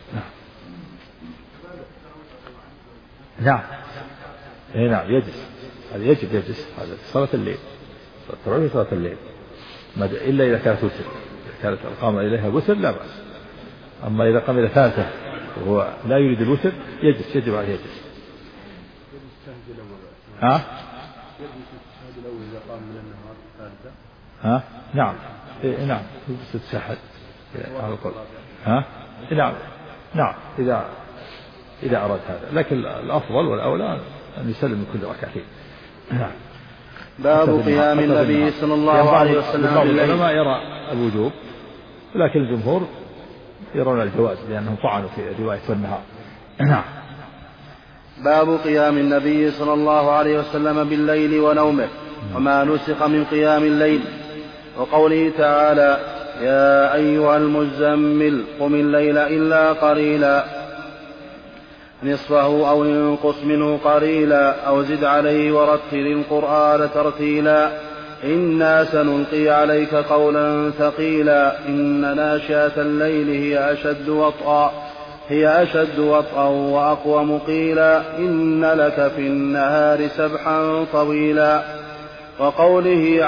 نعم نعم يجلس، هذا يجب يجلس، هذا صلاة الليل، التراويح صلاة الليل، إلا إذا كانت وتر، إذا كانت القامة إليها وتر لا بأس. أما إذا قام إلى ثالثة وهو لا يريد الوتر يجلس، يجب عليه يجلس. نعم نعم تتشهد على القول. نعم نعم إذا أراد هذا، لكن الأفضل والأولى أن يسلم من كل ركعتين. نعم. باب قيام النبي صلى الله عليه وسلم بالليل. العلماء يرى الوجوب، لكن الجمهور يرون الجواز لأنهم طعنوا في رواية والنهار. نعم. باب قيام النبي صلى الله عليه وسلم بالليل ونومه وما نسخ من قيام الليل، وقوله تعالى: يا أيها المزمل قم الليل إلا قليلا نصفه أو انقص منه قليلا أو زد عليه ورتل القرآن ترتيلا إنا سنلقي عليك قولا ثقيلا إن ناشئة الليل هي أشد وطئا وأقوم قيلا إن لك في النهار سبحا طويلا. وقوله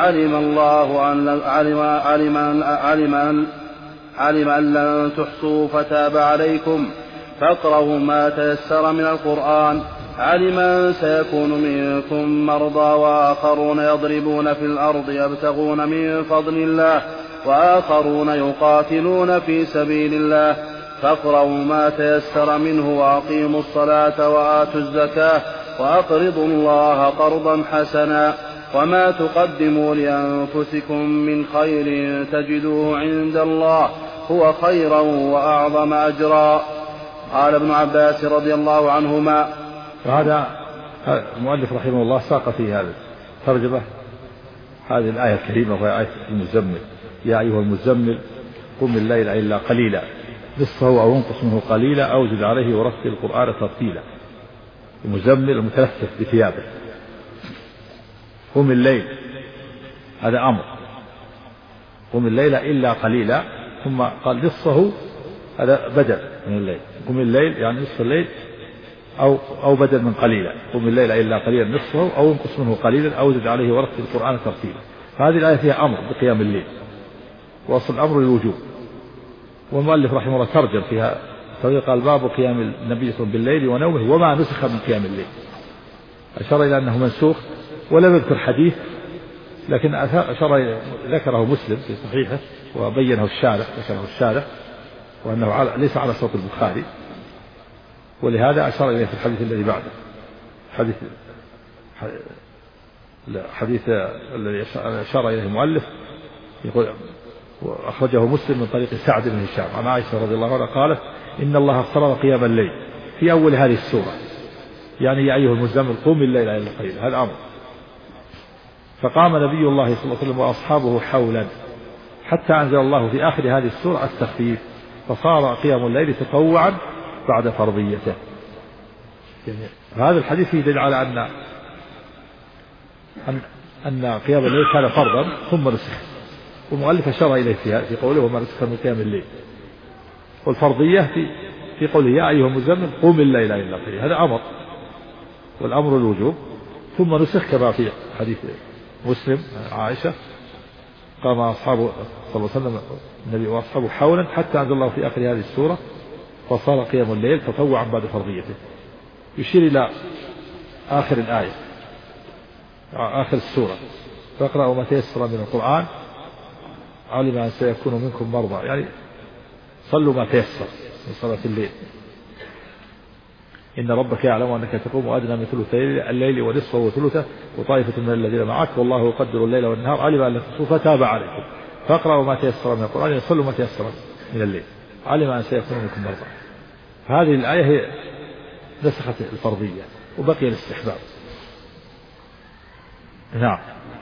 علم أن لن تحصوا فتاب عليكم فاقرأوا ما تيسر من القرآن. علم سيكون منكم مرضى وآخرون يضربون في الأرض يبتغون من فضل الله وآخرون يقاتلون في سبيل الله فاقرأوا ما تيسر منه وأقيموا الصلاة وآتوا الزكاة وأقرضوا الله قرضا حسنا وما تقدموا لأنفسكم من خير تجدوه عند الله هو خيرا وأعظم أجرا. قال ابن عباس رضي الله عنهما. وهذا المؤلف رحمه الله ساق في هذا ترجمة هذه الآية الكريمة وهي آية المزمل: يا أيها المزمل قم الليل إلا قليلا نصفه أو انقص منه قليلا أو زد عليه ورتل القرآن ترتيلا. المزمل المتلفف بثيابه. قم الليل هذا أمر، قم الليل إلا قليلا، ثم قال نصفه هذا بدل من الليل. قم الليل يعني نصف الليل أو بدل من قليلا. قم الليل إلا قليلا نصفه أو انقص منه قليلا أو زد عليه ورتل القرآن ترتيلا. فهذه الآية فيها أمر بقيام الليل، وأصل الأمر الوجوب. والمؤلف رحمه الله ترجم فيها قال: باب قيام النبي صلى الله عليه وسلم بالليل ونومه وما نسخ من قيام الليل. أشار إلى أنه منسوخ ولم يذكر حديث، لكن ذكره مسلم في صحيحه وبينه الشارح وأنه ليس على صوت البخاري، ولهذا أشار إليه في الحديث الذي بعده، حديث الذي أشار إليه المؤلف يقول: وأخرجه مسلم من طريق سعد بن هشام عن عائشة رضي الله عنها قالت: إن الله افترض قيام الليل في أول هذه السورة، يعني يا أيها المزمل قم الليل إلا قليلا، هذا أمر. فقام نبي الله صلى الله عليه وسلم وأصحابه حولا حتى أنزل الله في آخر هذه السورة التخفيف، فصار قيام الليل تطوعا بعد فرضيته. هذا الحديث يدل على أن قيام الليل كان فرضا ثم نسخ، والمؤلف أشار إليه في قوله وما نسخ من قيام الليل، والفرضية في قوله يا أيها المزمل قم الليل إلا قليلا، هذا أمر، والأمر الوجوب، ثم نسخ كما في حديث مسلم عائشة: قام أصحابه صلى الله عليه وسلم النبي وأصحابه حولا حتى أنزل الله في آخر هذه السورة فصار قيام الليل تطوعا بعد فرضيته. يشير إلى آخر الآية آخر السورة: فاقرأوا ما تيسر من القرآن علم أن سيكون منكم مرضى، يعني صلوا ما تيسر من صلاة الليل. إن ربك يعلم أنك تقوم أدنى من ثلث الليل ونصفه وثلثه وطائفة من الذين معك والله يقدر الليل والنهار علم أن لا تحصوا فتاب عليكم فاقرأوا ما تيسر من القرآن، يعني صلوا ما تيسر من الليل علم أن سيكون منكم مرضى. فهذه الآية هي نسخت الفرضية وبقي الاستحباب. نعم.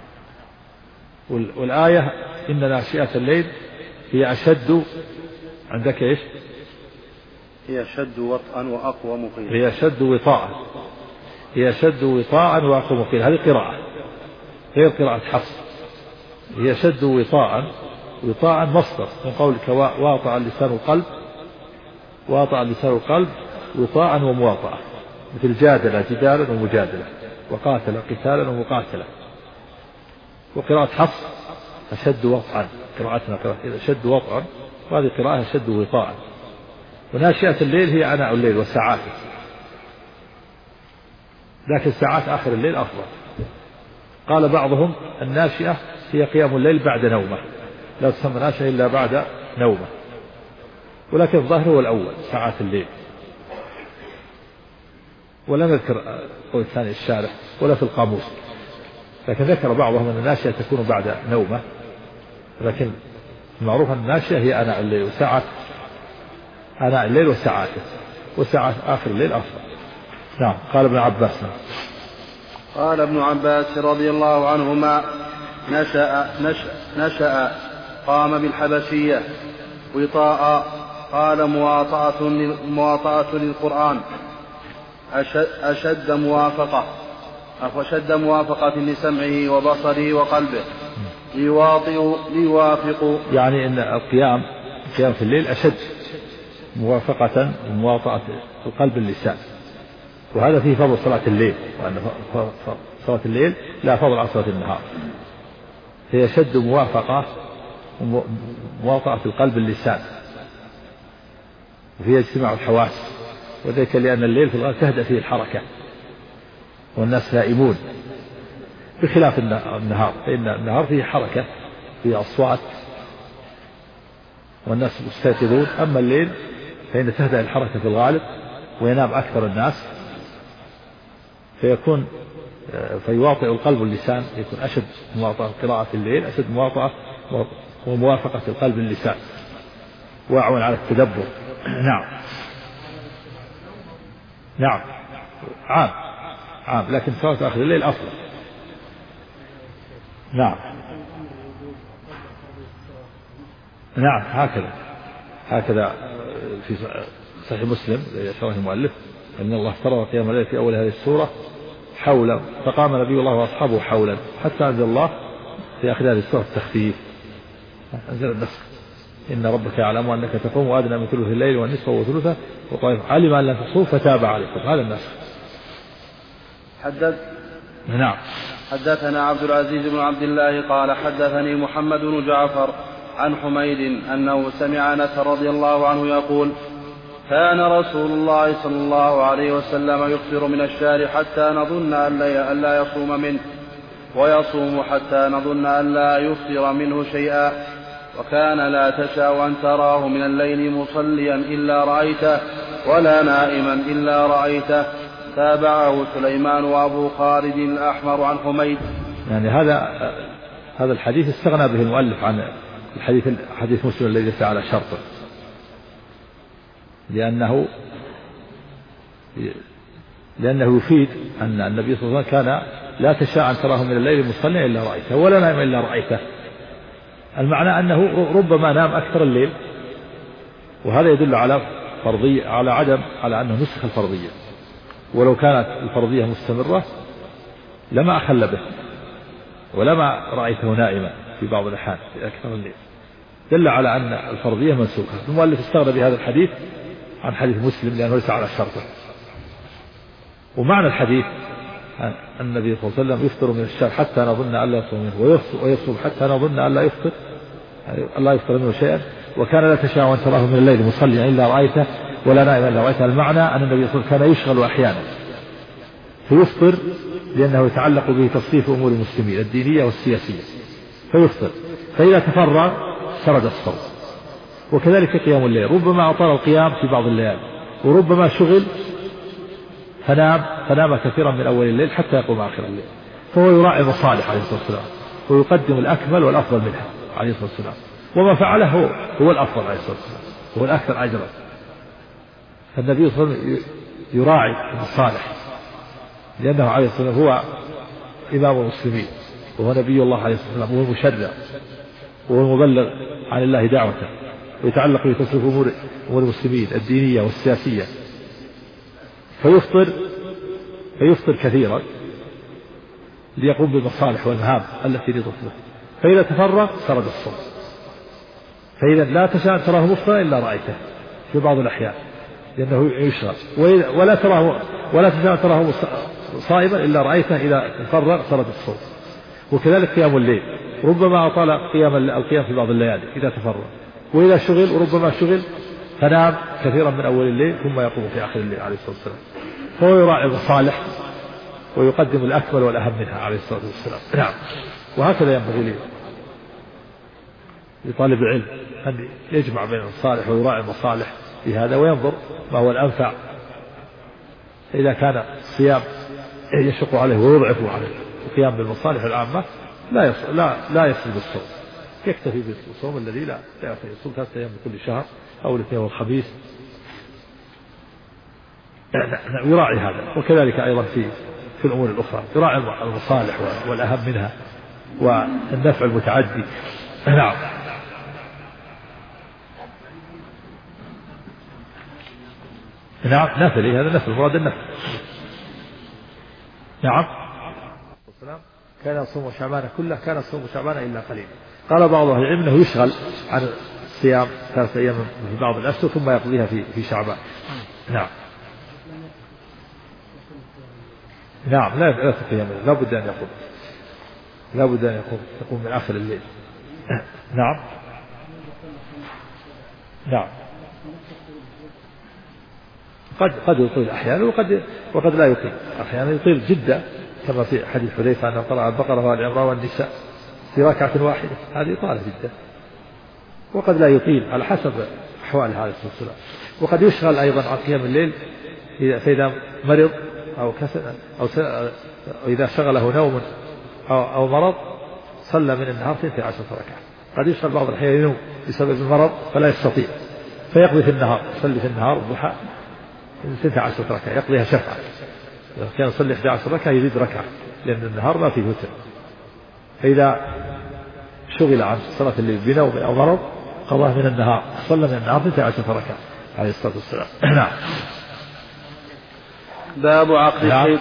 والآية إن ناشئة الليل هي أشد عندك إيش؟ هي أشد وطئا وأقوم قيلا. هي أشد وطاء وأقوم قيلا، هذه قراءة. غير قراءة حفص، هي شد وطاء، وطاء مصدر من قولك واطأ اللسان القلب، واطأ اللسان القلب وطاء ومواطأة، مثل جادل جدالا ومجادلة، وقاتل قتالا ومقاتلة. وقراءة حفص أشد وطئا، قراءتنا أشد وطئا، وهذه قراءة أشد وطاء. وناشئة الليل هي عناء الليل وساعاته، لكن ساعات آخر الليل أفضل. قال بعضهم الناشئة هي قيام الليل بعد نومه، لا تسمى ناشئة إلا بعد نومه، ولكن الظاهر هو الأول ساعات الليل. ولم يذكر قول الثاني الشارح ولا في القاموس، لكن ذكر بعضهم أن الناشئة تكون بعد نومه، لكن المعروف أن الناشئة هي آناء الليل وساعات، آناء الليل وساعاته، وساعات آخر الليل أفضل. نعم. قال ابن عباس قال ابن عباس رضي الله عنهما نشأ قام بالحبشية وطاء، قال مواطأة للقرآن أشد موافقة لسمعه وبصره وقلبه ليوافق، يعني أن القيام في الليل أشد موافقة ومواطأة القلب اللسان، وهذا فيه فضل صلاة الليل، وأن صلاة الليل لا فضل على صلاة النهار، هي شد موافقة ومواطأة القلب اللسان، وفيها اجتماع الحواس، وذلك لأن الليل في الغالب تهدأ فيه الحركة والناس نائمون، بخلاف النهار، فإن النهار فيه حركة، فيه أصوات والناس مستيقظون. أما الليل فإن تهدأ الحركة في الغالب وينام أكثر الناس، فيواطئ القلب واللسان، يكون أشد مواطأة قراءة الليل، أشد مواطأة وموافقة القلب اللسان، وأعون على التدبر. نعم عام، لكن صلاة آخر الليل أفضل. نعم هكذا في صحيح مسلم شرح المؤلف أن الله افترض قيام الليل في أول هذه السورة حولا، فقام نبي الله وأصحابه حولا، حتى أنزل الله في آخر هذه السورة التخفيف، أنزل النسخ إن ربك يعلم أنك تقوم أدنى من ثلث الليل والنصف وثلثه وطائف علم أن لا تحصوه فتاب عليكم، هذا النسخ. حدثنا عبد العزيز بن عبد الله قال حدثني محمد بن جعفر عن حميد أنه سمع أنس رضي الله عنه يقول كان رسول الله صلى الله عليه وسلم يكثر من الشهر حتى نظن أن لا يصوم منه، ويصوم حتى نظن أن لا يفطر منه شيئا، وكان لا تشاء أن تراه من الليل مصليا إلا رأيته ولا نائما إلا رأيته. تابعه سليمان وأبو خالد الأحمر عن حميد. يعني هذا الحديث استغنى به المؤلف عن حديث مسلم الذي ليس على شرطه، لأنه يفيد أن النبي صلى الله عليه وسلم كان لا تشاء أن تراه من الليل مصليا إلا رأيته ولا نائما إلا رأيته، المعنى أنه ربما نام أكثر الليل، وهذا يدل على فرضية، على أنه نسخ الفرضية، ولو كانت الفرضية مستمرة لما أخل به ولما رأيته نائما في بعض الأحيان في أكثر الليل، دل على أن الفرضية منسوخة. المؤلف استغنى بهذا الحديث عن حديث مسلم لأنه ليس على شرطه. ومعنى الحديث أن النبي صلى الله عليه وسلم يفطر من الشهر حتى نظن أن لا يصوم منه، ويصوم حتى نظن أن لا يفطر منه شيئا، وكان لا تشاء أن تراه من الليل مصليا إلا رأيته ولا نائما إلا رأيته. المعنى أن النبي صلى الله عليه وسلم كان يشغل أحيانا فيفطر لأنه يتعلق به تصريف أمور المسلمين الدينية والسياسية، فيفطر، فإذا تفرغ سرد الصوم. وكذلك قيام الليل، ربما أطال القيام في بعض الليالي، وربما شغل فنام كثيرا من أول الليل حتى يقوم آخر الليل، فهو يراعي مصالح عليه الصلاة والسلام، ويقدم الأكمل والأفضل منها عليه الصلاة والسلام، وما فعله هو الأفضل عليه الصلاة والسلام، هو الأكثر أجرا. فالنبي صلى الله عليه وسلم يراعي المصالح، لأنه عليه الصلاة والسلام هو إمام المسلمين، وهو نبي الله عليه الصلاة والسلام، وهو المشرع، وهو المبلغ عن الله دعوته، ويتعلق بتصريف أمور المسلمين الدينية والسياسية، فيفطر كثيرا ليقوم بالمصالح والمهام التي رضت له. فإذا تفرغ سرد الصوم. فإذا لا تشاء أن تراه مفطرا إلا رأيته في بعض الأحيان لأنه يشغل، ولا تشاء أن تراه صائما إلا رأيته إذا تفرغ سرد الصوم. وكذلك قيام الليل، ربما أطال القيام في بعض الليالي إذا تفرغ، وإذا شغل وربما شغل فنام كثيرا من أول الليل ثم يقوم في آخر الليل عليه الصلاة والسلام. فهو يراعي المصالح ويقدم الأكمل والأهم منها عليه الصلاة والسلام. نعم. وهكذا ينبغي لطالب العلم أن يجمع بين المصالح ويراعي المصالح في هذا وينظر ما هو الأنفع. إذا كان الصيام يشق عليه ويضعف عليه القيام بالمصالح العامة لا يصل بالصوم، يكتفي بالصوم الذي لا يصوم 3 أيام من كل شهر أو الاثنين والخميس. يراعي هذا. وكذلك أيضا في الأمور الأخرى يراعي المصالح والأهم منها والنفع المتعدي. نعم. نعم نفل، هذا نفل، مراد النفل. نعم. كان يصوم شعبان كله، كان يصوم شعبان إلا قليلا. قال بعض أهل العلم أنه يشغل عن الصيام 3 أيام في بعض الأشهر ثم يقضيها في شعبان. نعم. نعم لا تقيم، لا بد أن يقوم من آخر الليل. نعم. نعم. قد يطيل أحيانا وقد لا يطيل أحيانا، يطيل جدا كما في حديث حذيفة أنه قرأ البقرة وآل عمران والنساء في ركعة واحدة، هذه طالة جدا. وقد لا يطيل على حسب أحوال عليه الصلاة والسلام. وقد يشغل أيضا عن قيام الليل فإذا مرض أو كسل أو إذا شغله نوم أو مرض صلى من النهار 12 ركعة. قد يشغل بعض الأحيان ينوم بسبب المرض فلا يستطيع فيقضي في النهار، يصلي في النهار الضحى 12 ركعة يقضيها شفعا. إذا كان يصلي 11 ركعة يزيد ركعة لأن النهار ما فيه وتر. فإذا شغل عن صلاة الليل بنوم أو مرض قضاه من النهار، صلى من النهار 12 ركعة عليه الصلاة والسلام. نعم. باب عقد الشيء.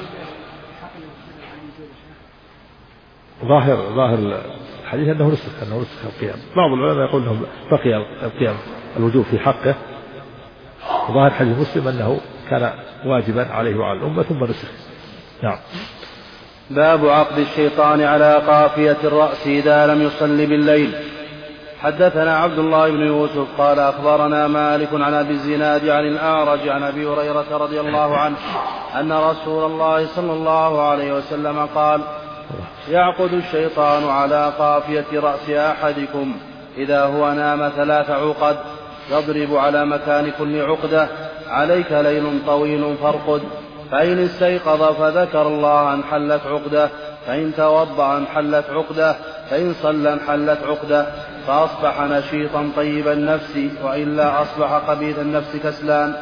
ظاهر الحديث أنه نسخ القيام. بعض العلماء يقول أنه بقي القيام الوجوب في حقه. ظاهر حديث مسلم أنه كان واجبا عليه وعلى الأمة ثم نسخ. نعم. باب عقد الشيطان على قافية الرأس إذا لم يصلي بالليل. حدثنا عبد الله بن يوسف قال أخبرنا مالك عن أبي الزناد عن الأعرج عن أبي هريرة رضي الله عنه أن رسول الله صلى الله عليه وسلم قال: يعقد الشيطان على قافية رأس أحدكم إذا هو نام 3 عقد، يضرب على مكان كل عقدة: عليك ليل طويل فارقد، فإن استيقظ فذكر الله انحلت عقدة، فإن توضأ انحلت عقدة، فإن صلى انحلت عقدة، فأصبح نشيطا طيب النفس، وإلا أصبح خبيث النفس كسلان.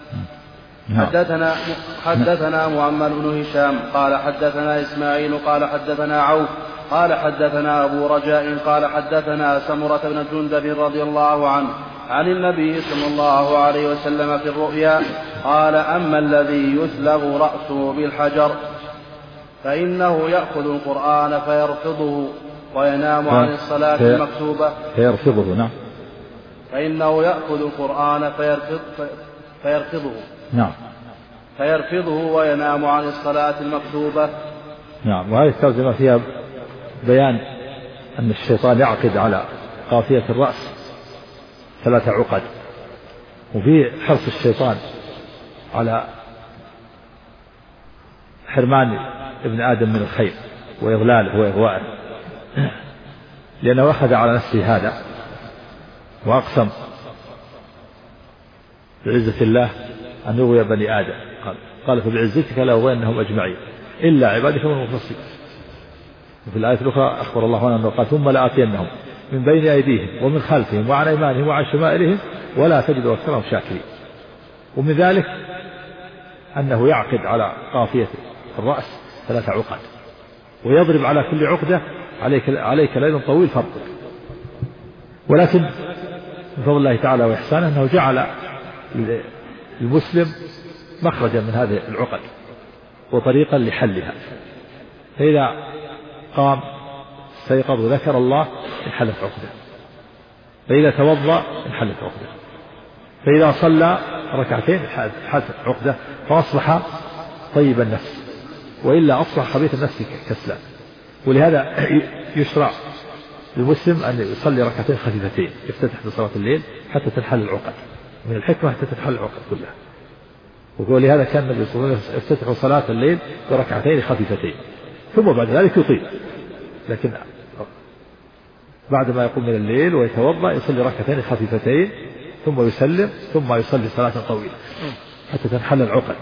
حدثنا محمد بن هشام قال حدثنا إسماعيل قال حدثنا عوف قال حدثنا أبو رجاء قال حدثنا سمرة بن جندب رضي الله عنه عن النبي صلى الله عليه وسلم في الرؤيا قال: أما الذي يثلغ رأسه بالحجر فإنه يأخذ القرآن فيرفضه وينام عن الصلاة المكتوبة. فيرفضه. نعم. فإنه يأخذ القرآن فيرفضه. نعم. فيرفضه وينام عن الصلاة المكتوبة. نعم. وهذه الترجمة فيها بيان أن الشيطان يعقد على قافية الرأس 3 عقد، وفي حرص الشيطان على حرمان ابن آدم من الخير وإضلاله وإغوائه، لأنه أخذ على نفسه هذا وأقسم بعزة الله أن يغوي بني آدم. قال: فبعزتك لأغوينهم أجمعين إلا عبادك المخلصين. وفي الآية الأخرى أخبر الله عنه قال: ثم لآتينهم من بين أيديهم ومن خلفهم وعن أيمانهم وعن شمائلهم ولا تجد أكثرهم شاكرين. ومن ذلك أنه يعقد على قافية الرأس 3 عقد، ويضرب على كل عقدة: عليك ليل طويل فارقد. ولكن من فضل الله تعالى وإحسانه أنه جعل المسلم مخرجا من هذه العقد وطريقا لحلها، فإذا قام استيقظ وذكر الله انحلت عقدة، فإذا توضأ انحلت عقدة، فإذا صلى ركعتين انحلت عقدة فأصبح طيب النفس، وإلا أصبح خبيث النفس كسلان. ولهذا يشرع للمسلم أن يصلي ركعتين خفيفتين يفتتح بصلاة الليل حتى تنحل العقد، من الحكمة حتى تنحل العقد كلها. ولهذا كان النبي صلى الله عليه وسلم يفتتح صلاة الليل بركعتين خفيفتين ثم بعد ذلك يطيل، لكن بعد ما يقوم من الليل ويتوضأ يصلي ركعتين خفيفتين ثم يسلم ثم يصلي صلاة طويلة حتى تنحل العقد.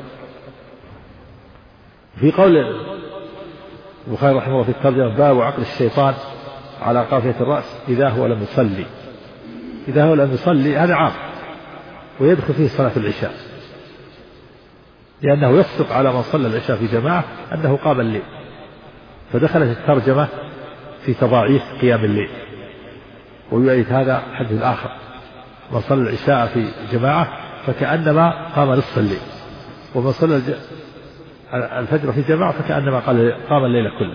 في قول البخاري رحمه الله في الترجمة: باب عقد الشيطان على قافية الرأس إذا هو لم يصلي. إذا هو لم يصلي هذا عام، ويدخل فيه صلاة العشاء، لأنه يصدق على من صلى العشاء في جماعة أنه قام الليل، فدخلت الترجمة في تضاعيف قيام الليل. ويؤيد هذا حديث آخر: من صلى العشاء في جماعة فكأنما قام نصف الليل، ومن صلى الفجر في جماعة فكأنما قام الليل كله.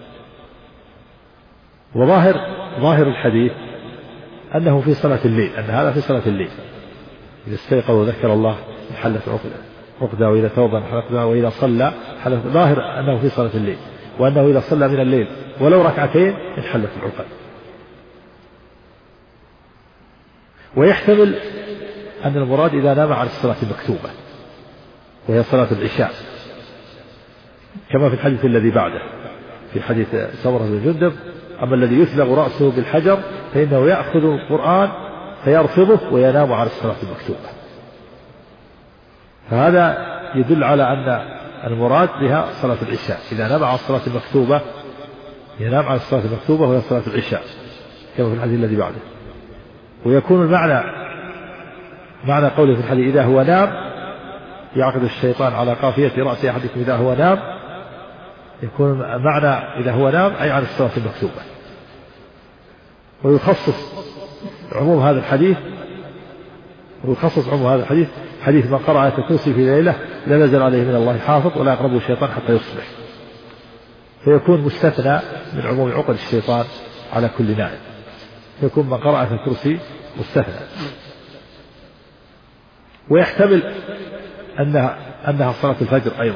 وظاهر الحديث أنه في صلاة الليل، أن هذا في صلاة الليل، إذا استيقظ وذكر الله انحلت عقدة، وإذا توضأ انحلت عقدة، وإذا صلى انحلت. ظاهر أنه في صلاة الليل، وأنه إذا صلى من الليل ولو ركعتين انحلت العقد. ويحتمل أن المراد إذا نام عن الصلاة المكتوبة وهي صلاة العشاء، كما في الحديث الذي بعده في حديث سمرة بن جندب: أما الذي يثلغ رأسه بالحجر فإنه يأخذ القرآن فيرفضه وينام عن الصلاة المكتوبة. فهذا يدل على أن المراد بها صلاة العشاء، إذا نام عن الصلاة المكتوبة ينام عن الصلاة المكتوبة وهي صلاة العشاء، كما في الحديث الذي بعده. ويكون معنى قوله في الحديث: إذا هو نام يعقد الشيطان على قافية رأس أحدكم إذا هو نام، يكون معنى إذا هو نام أي عن الصلاة المكتوبة. ويخصص عموم هذا الحديث حديث: من قرأ آية الكرسي في ليلة لا نزل عليه من الله حافظ ولا يقربه الشيطان حتى يصبح. فيكون مستثنى من عموم عقد الشيطان على كل نائم، فيكون من قرأ آية الكرسي مستثنى. ويحتمل أنها صلاة الفجر أيضا،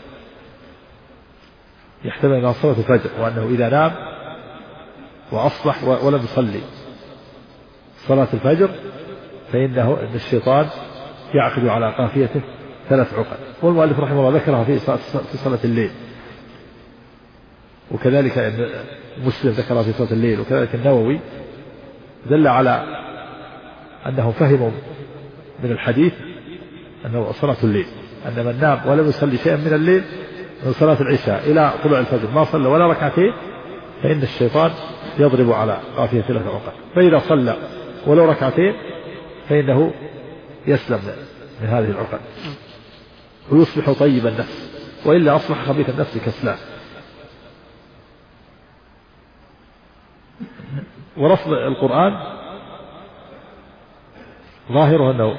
يحتمل أنها صلاة الفجر، وأنه إذا نام وأصبح ولم يصلي صلاة الفجر فإن الشيطان يعقد على قافيته 3 عقد. والمؤلف رحمه الله ذكرها في صلاة الليل، وكذلك مسلم ذكرها في صلاة الليل، وكذلك النووي، دل على أنه فهموا من الحديث أنه صلاة الليل، أن من نام ولم يصلي شيئا من الليل من صلاة العشاء إلى طلوع الفجر ما صلى ولا ركعتين فإن الشيطان يضرب على قافية 3 عقد، فإذا صلى ولو ركعتين فإنه يسلم من هذه العقد ويصبح طيب النفس، وإلا أصبح خبيث النفس كسلان. ورفض القرآن ظاهره أنه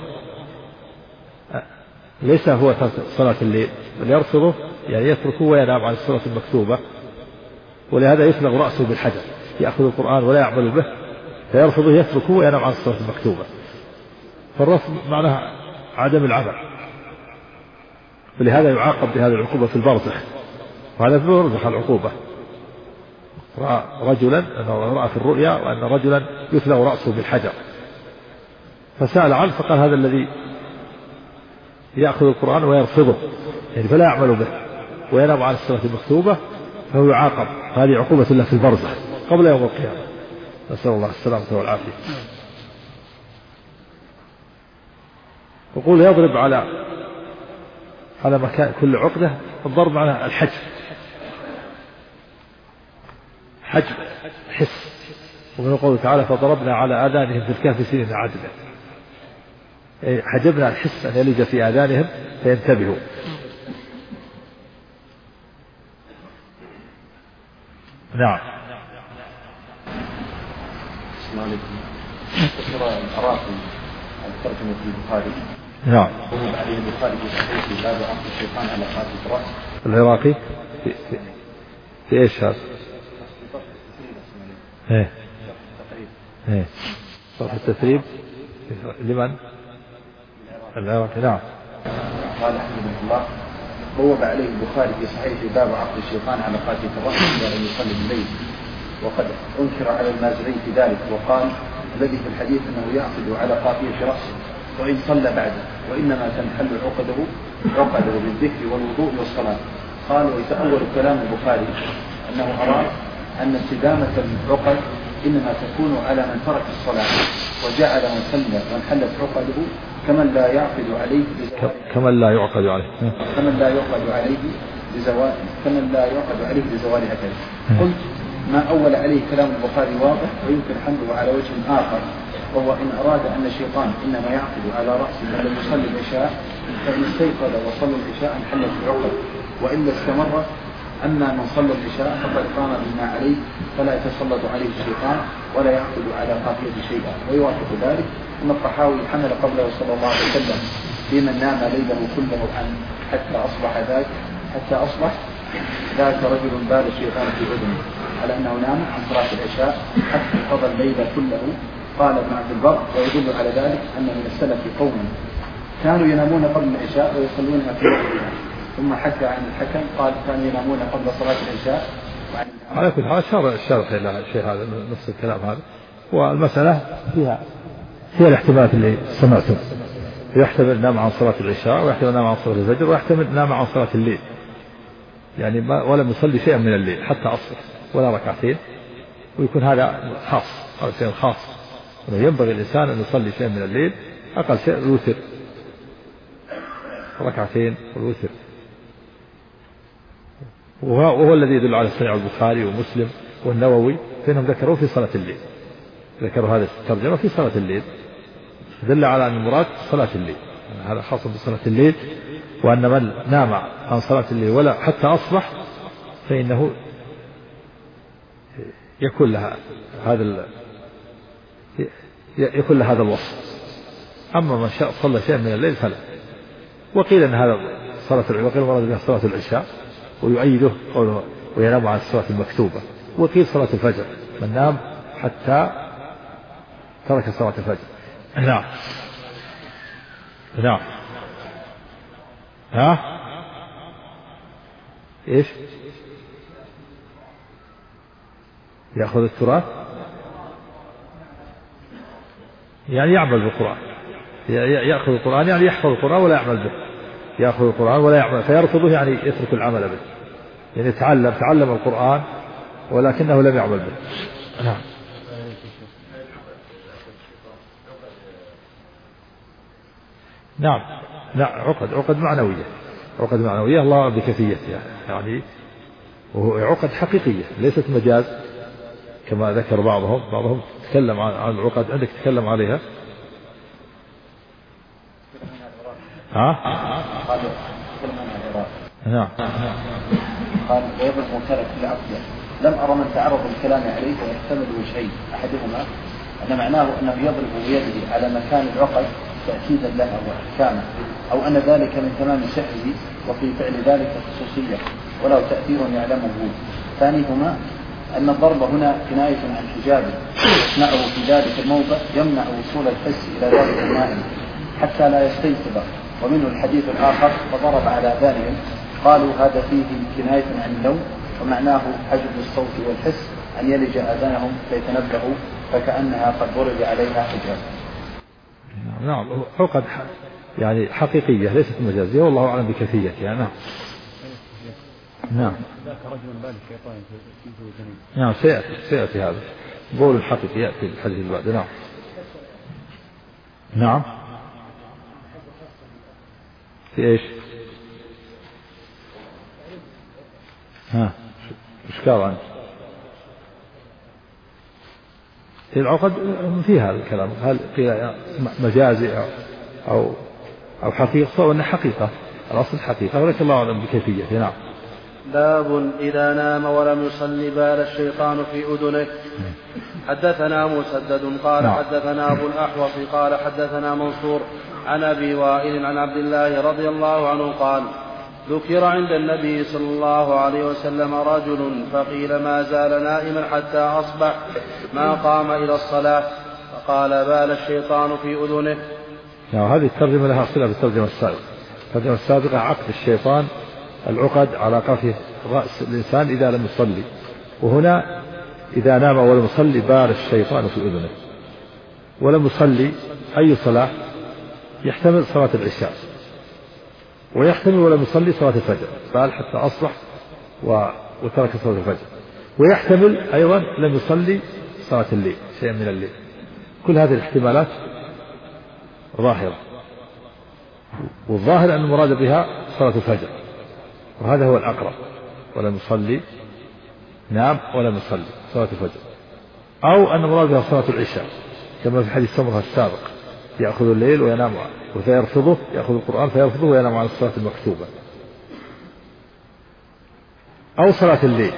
ليس هو صلاة الليل، بل يرفضه، يعني يتركه وينام عن الصلاة المكتوبة، ولهذا يثلغ رأسه بالحجر، يأخذ القرآن ولا يعمل به فيرفضه يتركه وينام عن الصلاة المكتوبة. فالرفض معناه عدم العمل، ولهذا يعاقب بهذه العقوبة في البرزخ، وهذا في البرزخ العقوبة. رأى رجلا أنه رأى في الرؤيا وأن رجلا يثلغ رأسه بالحجر، فسأل عنه فقال: هذا الذي يأخذ القرآن ويرفضه، يعني فلا يعمل به وينام عن الصلاة المكتوبة، فهو يعاقب. هذه عقوبة له في البرزخ قبل يوم القيامة، نسأل الله السلامة والعافية. يقول: يضرب على مكان كل عقدة. الضرب معناه الحجب، حجب حس. ومن قوله تعالى: فضربنا على آذانهم في الكهف سنين عددا، حجبنا الحس أن يلج في آذانهم فينتبهوا. نعم. السلام عليكم. ذكر العراقي عن ترجمة البخاري. نعم. وهو عليه البخاري في صحيح باب عقد الشيطان على قافية الرأس. العراقي في إيش هذا؟ صرف التثريب لمن؟ العراقي. نعم. قال رحمه الله بوب عليه البخاري في صحيح باب عقد الشيطان على قاتل الرأس وأن يصلي بالليل، وقد أنكر على المازري في ذلك وقال الذي في الحديث أنه يعقد على قافية رأسه وإن صلى بعده، وإنما تنحل عقده بالذكر والوضوء والصلاة. قال ويتأول كلام البخاري أنه أراد أن استدامة العقد إنما تكون على من ترك الصلاة وجعل من صلى وانحلت عقده كمن لا يعقد عليه لزوال أثره. قلت ما أول عليه كلام البخاري واضح ويمكن حمله على وجه آخر، وهو إن أراد أن الشيطان إنما يعقد على رأس من لم يصلي العشاء فإن استيقظ وصلى العشاء انحلت العقد، وإلا استمر أما من صلى العشاء فقد قام بما عليه فلا يتسلط عليه الشيطان ولا يعقد على قافية شيئا. ويوافق ذلك أن الطحاوي حمل قبله صلى الله عليه وسلم في من نام ليله كله عن حتى أصبح ذاك رجل بال الشيطان في أذنه، على أنه نام عن صلاة العشاء حتى قضى الليل كله. قال ابن عبد البر ويدل على ذلك أن من السلف قوما كانوا ينامون قبل العشاء ويصلونها في وقتها، ثم حكى عن الحكم قال كانوا ينامون قبل صلاة العشاء. على كل حال الشرح إلى الشيء هذا نفس الكلام هذا، والمسألة فيها الاحتمالات اللي سمعتم، يحتمل نام عن صلاة العشاء ويحتمل نام عن صلاة الفجر ويحتمل نام عن صلاة الليل، يعني ولم يصلي شيئا من الليل حتى أصبح ولا ركعتين، ويكون هذا خاص أنه ينبغي الإنسان أن يصلي شيئا من الليل، أقل شيء الوتر ركعتين والوتر، وهو الذي يدل على صحيح البخاري ومسلم والنووي فإنهم ذكروا في صلاة الليل، ذكروا هذا الترجمة في صلاة الليل، دل على أن المراد صلاة الليل، هذا خاص بصلاة الليل، وأن من نام عن صلاة الليل ولا حتى أصبح فإنه يكون لها هذا الوصف. أما من صلى شيئا من الليل فلا. وقيل أن هذا وقيل مراد بها صلاة العشاء، ويؤيده قوله وينام عن الصلاة المكتوبة، وقيل صلاة الفجر من نام حتى ترك صلاة الفجر. نعم إيش يأخذ التراث، يعني يعمل بالقرآن، يأخذ القرآن يعني يحفظ القرآن ولا يعمل به، يأخذ القرآن ولا يعمل فيرفضه، يعني يترك العمل به، يعني تعلم القرآن ولكنه لم يعمل به. نعم عقد معنوية الله بكيفيتها، يعني وهو عقد حقيقية ليست مجاز كما ذكر بعضهم تكلم عن العقد. عندك تتكلم عليها نعم. قال ويبلغ ممتلك لعقله. لم أرى من تعرض الكلام عليه ويحتمل شيء، أحدهما أن معناه أنه يضرب بيده على مكان العقد تأكيدا لها وإحكاما، أو أن ذلك من تمام سحره وفي فعل ذلك خصوصية ولو تأثير يعلمه. ثانيهما أن الضرب هنا كناية عن حجابه يصنعه في ذلك الموضع يمنع وصول الحس إلى ذلك النائم حتى لا يستيقظ. ومنه الحديث الآخر فضرب على آذانهم، قالوا هذا فيه كناية عن النوم، ومعناه حجب الصوت والحس أن يلج آذانهم فيتنبهوا فكأنها قد ضرب عليها حجاب. نعم عقد يعني حقيقية ليست مجازية، والله أعلم بكيفيتها. نعم سيأتي هذا قول الحقيقي يأتي الحديث اللي بعده. نعم في إيش إشكال عنه في العقد في هذا الكلام، هل في مجازي أو حقيقة، سواء أن حقيقة الأصل حقيقة، ولكن الله أعلم بكيفية. نعم. باب إذا نام ولم يصلي بال الشيطان في أذنه. حدثنا مسدد قال حدثنا أبو الأحوص قال حدثنا منصور عن أبي وائل عن عبد الله رضي الله عنه قال ذكر عند النبي صلى الله عليه وسلم رجل فقيل ما زال نائما حتى أصبح ما قام إلى الصلاة فقال بال الشيطان في أذنه. هذه الترجمة لها صلة بالترجمة السابقة. الترجمة السابقة عقد الشيطان العقد على قفه رأس الإنسان إذا لم يصلي، وهنا إذا نام ولم يصلي بال الشيطان في أذنه. ولم يصلي أي صلاة؟ يحتمل صلاة العشاء، ويحتمل ولم يصلي صلاة الفجر، بال حتى أصبح وترك صلاة الفجر، ويحتمل أيضا لم يصلي صلاة الليل شيئا من الليل. كل هذه الاحتمالات ظاهرة، والظاهر أن المراد بها صلاة الفجر، وهذا هو الأقرب. ولم يصلي نام ولم يصلي صلاة الفجر، أو أن المراد بها صلاة العشاء كما في حديث سمرة السابق، يأخذ الليل وينام وفيرفضه، يأخذ القرآن فيرفضه وينام عن الصلاة المكتوبة. أو صلاة الليل،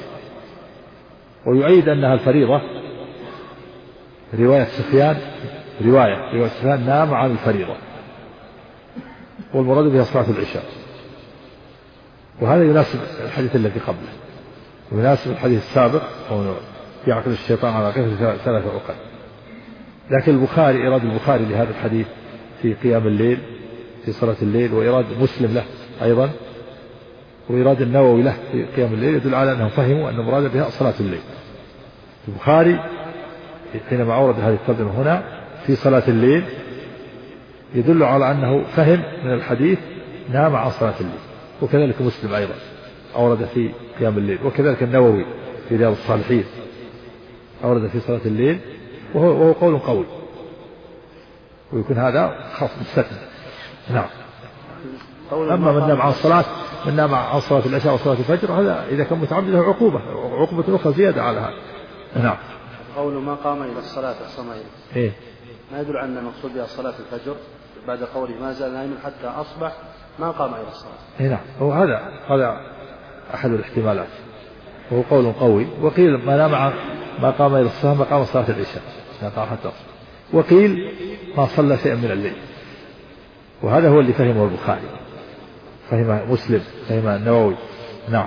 ويؤيد أنها الفريضة رواية سفيان نام عن الفريضة، والمراد بها صلاة العشاء. وهذا يناسب الحديث الذي قبله، ويناسب الحديث السابق يعقد الشيطان على قفه 3 عقد. لكن البخاري إيراد البخاري لهذا الحديث في قيام الليل في صلاة الليل، وإيراد مسلم له أيضا، وإيراد النووي له في قيام الليل، يدل على أنهم فهموا أن المراد بها صلاة الليل. البخاري حينما أورد هذه الترجمة هنا في صلاة الليل يدل على أنه فهم من الحديث نام عن صلاة الليل، وكذلك مسلم أيضا أورد في قيام الليل، وكذلك النووي في رياض الصالحين أورد في صلاة الليل، وهو قول قوي، ويكون هذا خاص بالستر. نعم. أما من نام عن صلاة العشاء وصلاة الفجر، هذا إذا كان متعمد له عقوبة أخرى زيادة على هذا. نعم. قول ما قام إلى الصلاة الصمائل ما يدل على أن المقصود بها صلاة الفجر بعد قوله ما زال نائما حتى أصبح ما قام إلى الصلاة. نعم. هو هذا أحد الاحتمالات، وهو قول قوي. وقيل ما قام إلى الصلاة ما قام صلاة العشاء حتى أصبح. وقيل ما صلى شيئا من الليل، وهذا هو اللي فهمه البخاري، فهم مسلم، فهم النووي. نعم.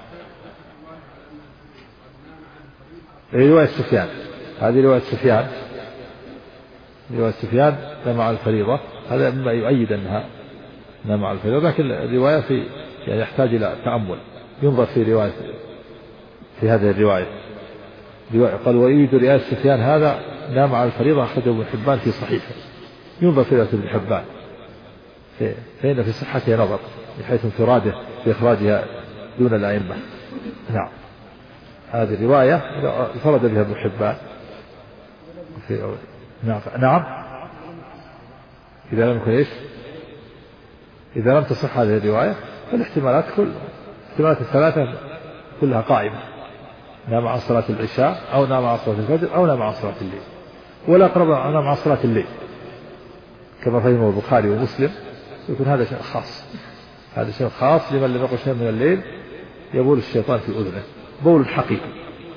رواية سفيان، هذه رواية سفيان نام على الفريضة، هذا مما يؤيد أنها نام على الفريضة، لكن الرواية يعني يحتاج إلى تأمل، ينظر في هذه الرواية. قال ويريد رواية سفيان هذا نام على الفريضة أخرجه ابن حبان في صحيحه، ينظر في رواية ابن حبان فإن في صحتها نظر بحيث انفراده في إخراجها دون الأئمة. نعم. هذه الرواية انفرد بها ابن حبان. نعم. إذا لم يكن إذا لم تصح هذه الرواية فالاحتمالات الثلاثة كلها قائمة، نام عن صلاة العشاء أو نام عن صلاة الفجر أو نام عن صلاة الليل، ولا أقرب نام عن صلاة الليل كما فهمه البخاري ومسلم، يكون هذا شيء خاص. هذا شيء خاص لمن لم يقل شيئا من الليل يبول الشيطان في أذنه بول حقيقي،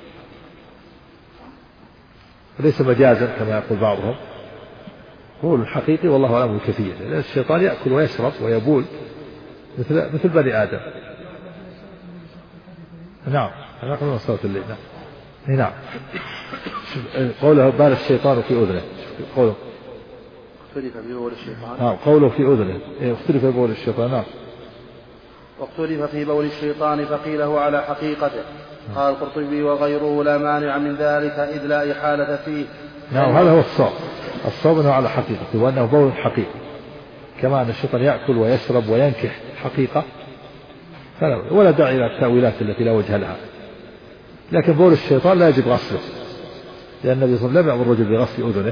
ليس مجازا كما يقول بعضهم، بول حقيقي والله أعلم بكيفية، لأن الشيطان يأكل ويشرب ويبول مثل بني آدم. نعم. هذا قبل صلاة الليل. نعم. قوله بال الشيطان في أذنه، قوله اختلف في بول الشيطان. نعم. قوله في أذنه اختلف في بول الشيطان. نعم. واختلف في بول الشيطان فقيل هو على حقيقته. قال القرطبي وغيره لا مانع من ذلك إذ لا إحالة فيه. نعم. هذا هو الصواب أنه على حقيقته، وأنه بول حقيقي، كما أن الشيطان يأكل ويشرب وينكح حقيقة، ولا داعي إلى التأويلات التي لا وجه لها. لكن بول الشيطان لا يجب غسله، لأن النبي صلى الله عليه وسلم لم يأمر الرجل بغسل أذنه.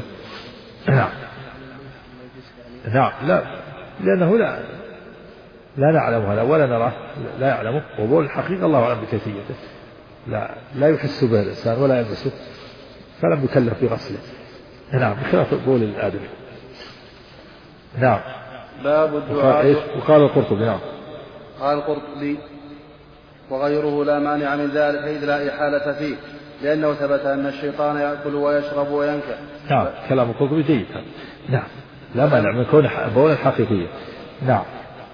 نعم. لا، لأنه لا نعلم هذا ولا نراه، لا يعلمه، وبول الحقيقة الله أعلم بكيفيته، لا يحس به الإنسان ولا يلمسه، فلم يكلف بغسله. نعم. بخلاف بول الآدمي. نعم. باب الدعاء. وقال القرطبي. نعم. قال القرطبي وغيره لا مانع من ذلك إذ لا إحالة فيه، لأنه ثبت أن الشيطان يأكل ويشرب وينكح. نعم. كلام القرطبي جيد. نعم. لا مانع من كون بول الحقيقية. نعم.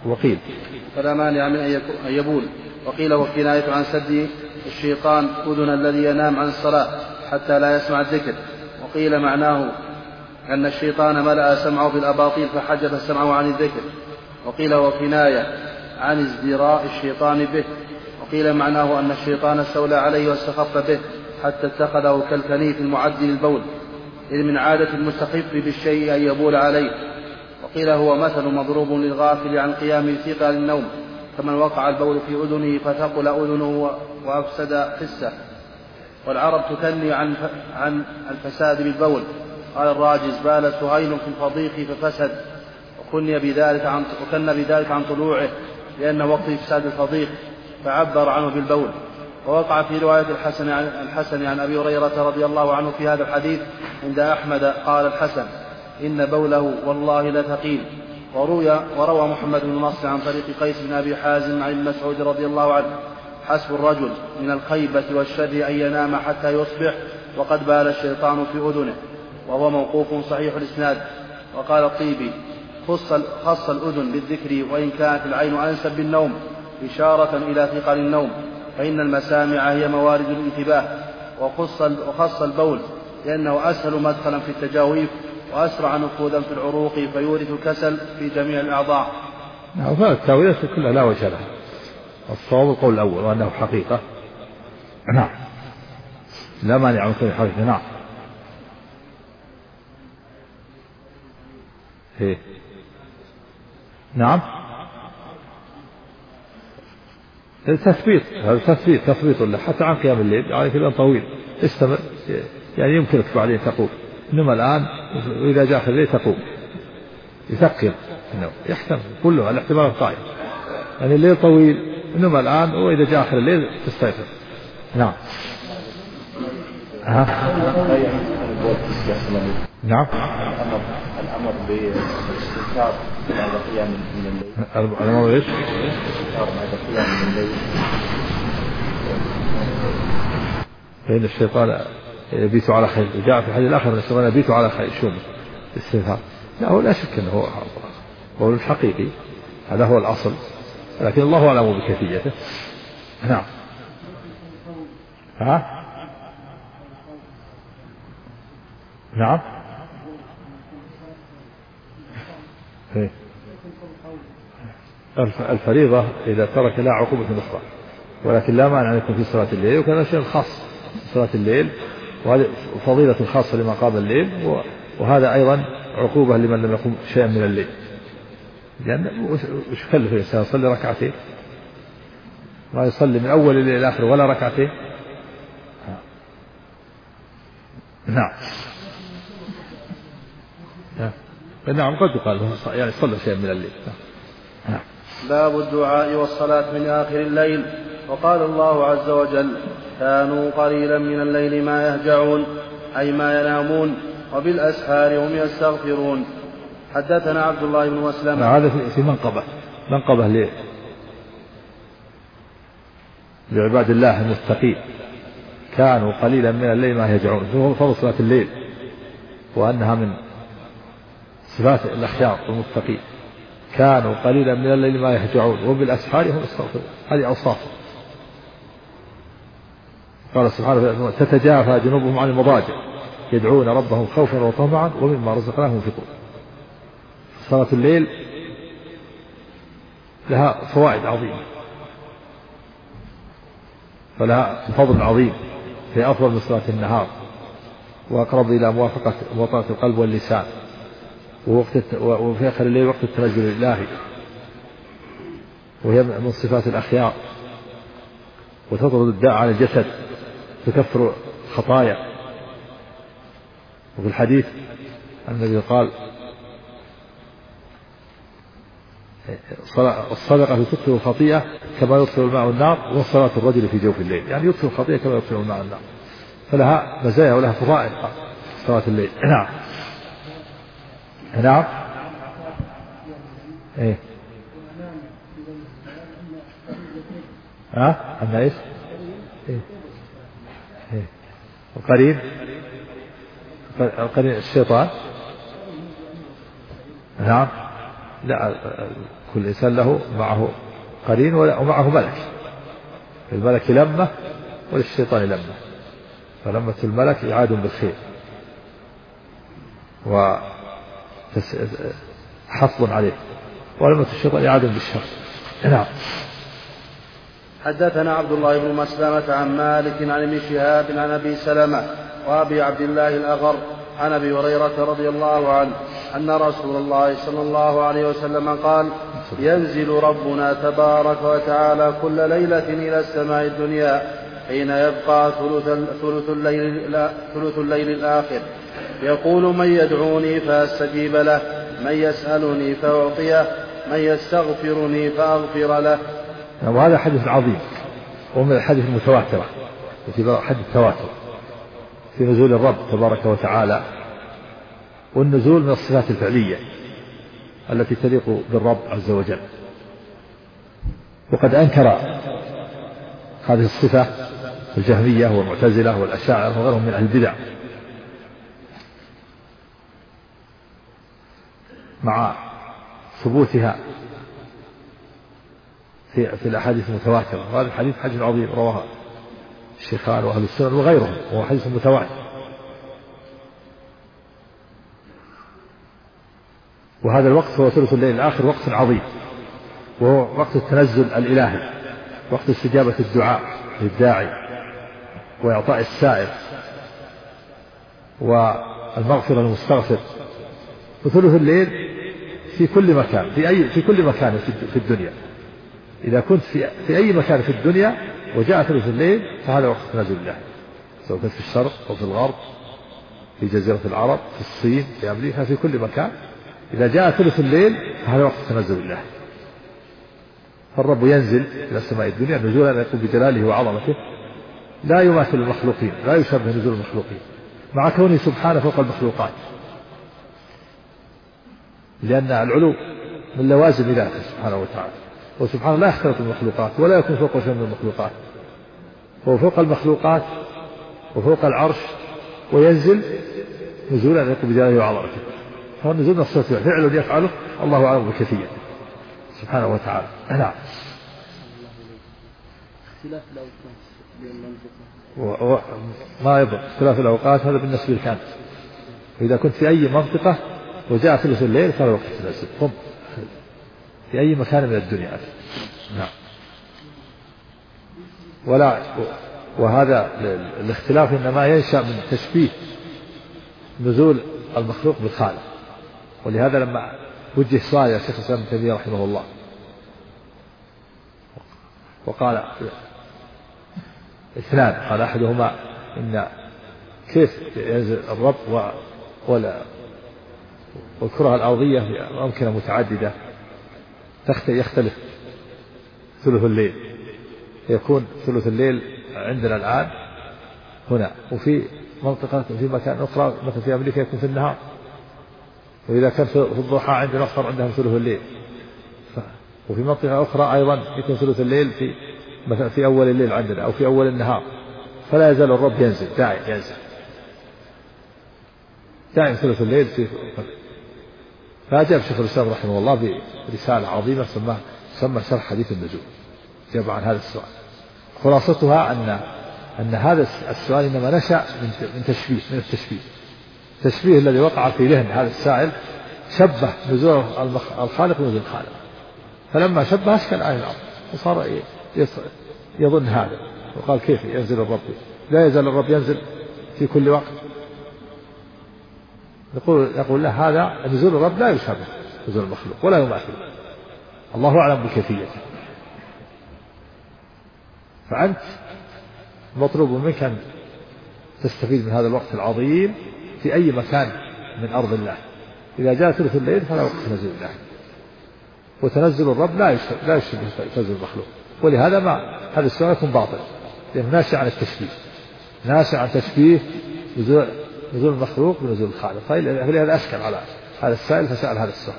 وقيل فلا مانع من أن يبول. وقيل هو كناية عن سد الشيطان أذن الذي ينام عن الصلاة حتى لا يسمع الذكر. وقيل معناه أن الشيطان ملأ سمعه بالأباطيل فحجب سمعه عن الذكر. وقيل هو كناية عن ازدراء الشيطان به. وقيل معناه أن الشيطان استولى عليه واستخف به حتى اتخذه كالكنيف المعد للبول، إذ من عادة المستخف بالشيء أن يبول عليه. وقيل هو مثل مضروب للغافل عن قيام ثقل النوم، كمن وقع البول في أذنه فثقل أذنه وأفسد حسه. والعرب تكني عن الفساد بالبول. قال الراجز: بال سهيل في الفضيق ففسد، وكن بذلك عن طلوعه لأنه وقت إفساد الفضيق فعبر عنه بالبول. ووقع في رواية الحسن عن أبي هريرة رضي الله عنه في هذا الحديث عند أحمد قال الحسن: إن بوله والله لثقيل. وروى محمد بن نصر عن طريق قيس بن أبي حازم عن مسعود رضي الله عنه: حسب الرجل من الخيبة والشر أن ينام حتى يصبح وقد بال الشيطان في أذنه. وهو موقوف صحيح الإسناد. وقال الطيبي: خص الأذن بالذكر وإن كانت العين أنسب بالنوم إشارة إلى ثقل النوم، فإن المسامع هي موارد الانتباه. وخص البول لأنه أسهل مدخلا في التجاويف وأسرع نفوذا في العروق فيورث الكسل في جميع الأعضاء. فالتاويلات كلها لا وجه لها. الصواب القول الأول وأنه حقيقة. نعم، لا مانع من كل حقيقة. نعم. نعم، تثبيت له حتى عن قيام الليل، يعني في الآن طويل استمر، يعني يمكنك بعدين تقوم، إنما الآن وإذا جاء الليل تقوم، يثقل يحتمل كله الاحتمال القائم، يعني الليل طويل إنما الآن وإذا جاء آخر الليل تستيقظ. نعم. نعم. الأمر بالاستنكار بعد قيام من الليل. الأمر إيش؟ الاستنكار بعد قيام من الليل. فإن الشيطان يبيت على خير. جاء في الحديث الآخر أن الشيطان يبيت على خير. شو الاستنكار؟ لا، هو لا شك أنه هو الحقيقي، هذا هو الأصل، لكن الله أعلم بكيفيته. نعم. نعم. الفريضة إذا ترك لها عقوبة أخرى، ولكن لا مانع أن يكون في صلاة الليل، وكان شيء خاص صلاة الليل، وهذه فضيلة خاصة لمن قام الليل، وهذا أيضا عقوبة لمن لم يقم شيئا من الليل، لأن وش كلف الإنسان يصلي ركعتين؟ ما يصلي من أول الليل إلى آخر ولا ركعتين. نعم. نعم، قد يقال يعني صلى شيئا من الليل. باب الدعاء والصلاة من آخر الليل. وقال الله عز وجل: كانوا قليلا من الليل ما يهجعون، أي ما ينامون، وبالأسحار هم يستغفرون. حدثنا عبد الله بن مسلم. هذا في منقبة لعباد الله المتقين، كانوا قليلا من الليل ما يهجعون، فهو فضل صلاة الليل، وأنها من صفات الأخيار والمتقين. كانوا قليلا من الليل ما يهجعون وبالأسحار هم يستغفرون. هذه أوصاف. قال سبحانه: تتجافى جنوبهم عن المضاجع يدعون ربهم خوفا وطمعا ومما رزقناهم ينفقون. صلاة الليل لها فوائد عظيمة، فلها فضل عظيم، هي أفضل من صلاة النهار، وأقرب إلى موافقة القلب واللسان، وفي آخر الليل وقت التنزل الإلهي، وهي من صفات الأخيار، وتطرد الداء عن الجسد، تكفر خطايا. وفي الحديث النبي قال: الصدقة تطفئ الخطيئة كما يطفئ الماء النار، وصلاة الرجل في جوف الليل، يعني يطفئ الخطيئة كما يطفئ الماء النار، فلها مزايا ولها فضائل صلاة الليل. نعم. نعم. ايه. أما إيش؟ إيه. القرين الشيطان. نعم. لا، كل إنسان له معه قرين ومعه ملك. الملك لمة وللشيطان لمة، فلمة الملك إعاد بالخير وحفظ عليه، ولمة الشيطان إعاد بالشر. نعم. حدثنا عبد الله بن مسلمة عن مالك عن ابن شهاب عن أبي سلمة وأبي عبد الله الأغر عن أبي هريرة رضي الله عنه أن رسول الله صلى الله عليه وسلم قال: ينزل ربنا تبارك وتعالى كل ليلة إلى السماء الدنيا حين يبقى ثلث الليل الآخر، يقول: من يدعوني فأستجيب له، من يسألني فأعطيه، من يستغفرني فأغفر له. وهذا حديث عظيم، ومن الحديث المتواترة في حديث التواتر في نزول الرب تبارك وتعالى، والنزول من الصفات الفعلية التي تليق بالرب عز وجل. وقد أنكر هذه الصفة الجهمية والمعتزلة والأشاعرة وغيرهم من أهل البدع، مع ثبوتها في الأحاديث المتواترة. وهذا الحديث حديث عظيم رواه الشيخان وأهل السنن وغيرهم، وهو حديث متواتر. وهذا الوقت هو ثلث الليل الآخر، وقت عظيم، وهو وقت التنزل الإلهي، وقت استجابة الدعاء للداعي وإعطاء السائل والمغفرة للمستغفر. وثلث الليل في كل مكان، في كل مكان في الدنيا. إذا كنت في أي مكان في الدنيا وجاء ثلث الليل فهذا وقت تنزل الله، سواء كنت في الشرق أو في الغرب، في جزيرة العرب، في الصين، في أمريكا، في كل مكان إذا جاء ثلث الليل فهذا وقت تنزل الله. فالرب ينزل إلى السماء الدنيا نزولا يقوم بجلاله وعظمته لا يماثل المخلوقين، لا يشبه نزول المخلوقين، مع كونه سبحانه فوق المخلوقات، لأن العلو من لوازم ذاته سبحانه وتعالى، وسبحانه لا يختلط المخلوقات ولا يكون فوق شيء من المخلوقات، هو فوق المخلوقات وفوق العرش، وينزل نزولا يقوم بجلاله وعظمته. هو النزول من الصفات فعل يفعله الله أعلم بكيفيته سبحانه وتعالى. نعم. ما يضر اختلاف الأوقات هذا بالنسبة للكامل. وإذا كنت في أي منطقة وجاء ثلث الليل فهذا وقت تنزل، قم في أي مكان من الدنيا. نعم. وهذا الاختلاف إنما ينشأ من تشبيه نزول المخلوق بالخالق. ولهذا لما وجه سؤال يا شيخ الإسلام ابن تيمية رحمه الله وقال اثنان، قال أحدهما إن كيف ينزل الرب والكرة الأرضية في أمكنة متعددة يختلف ثلث الليل، يكون ثلث الليل عندنا الآن هنا، وفي منطقة في مكان أخرى مثل في أمريكا يكون في النهار، وإذا كان في الضحى عندنا أخر عندهم ثلث الليل، وفي منطقة أخرى أيضا يكون ثلث الليل في مثلا في أول الليل عندنا أو في أول النهار. فلا يزال الرب ينزل دائم ثلث الليل في. فأجاب شيخ الإسلام رحمه الله برسالة عظيمة سمى شرح حديث النزول، جاب عن هذا السؤال. خلاصتها أن هذا السؤال إنما نشأ من التشبيه الذي وقع في ذهن هذا السائل، شبه نزول الخالق بنزول الخالق، فلما شبه أشكل عليه الأمر وصار يظن هذا، وقال كيف ينزل الرب؟ لا يزال الرب ينزل في كل وقت. يقول له هذا نزول الرب لا يشابه نزول المخلوق ولا يماثله، الله أعلم بكيفيته. فأنت مطلوب منك أن تستفيد من هذا الوقت العظيم في أي مكان من أرض الله. إذا جاء ثلث الليل فلا وقت نزول الله، وتنزل الرب لا يشبه تنزل المخلوق. ولهذا هذا السؤال يكون باطل، لأنه ناشئ عن تشبيه نزول المخلوق بنزول الخالق. فلهذا أشكل على هذا السائل فسأل هذا السؤال.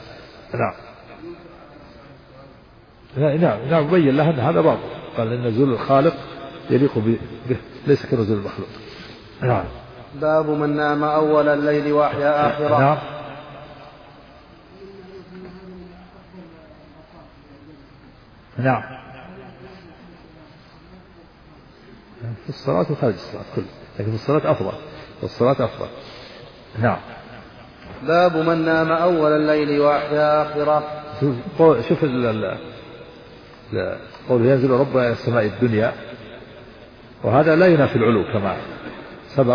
نعم بين له أن هذا باطل، قال أن نزول الخالق يليق به ليس كنزول المخلوق. نعم. باب من نام أول الليل وأحيا آخره. نعم. نعم. في الصلاة وخارج الصلاة كله، لكن في الصلاة أفضل، والصلاة أفضل. نعم. باب من نام أول الليل وأحيا آخره. شوف قول ينزل ربنا إلى السماء الدنيا، وهذا لا ينافي العلو كما سبق،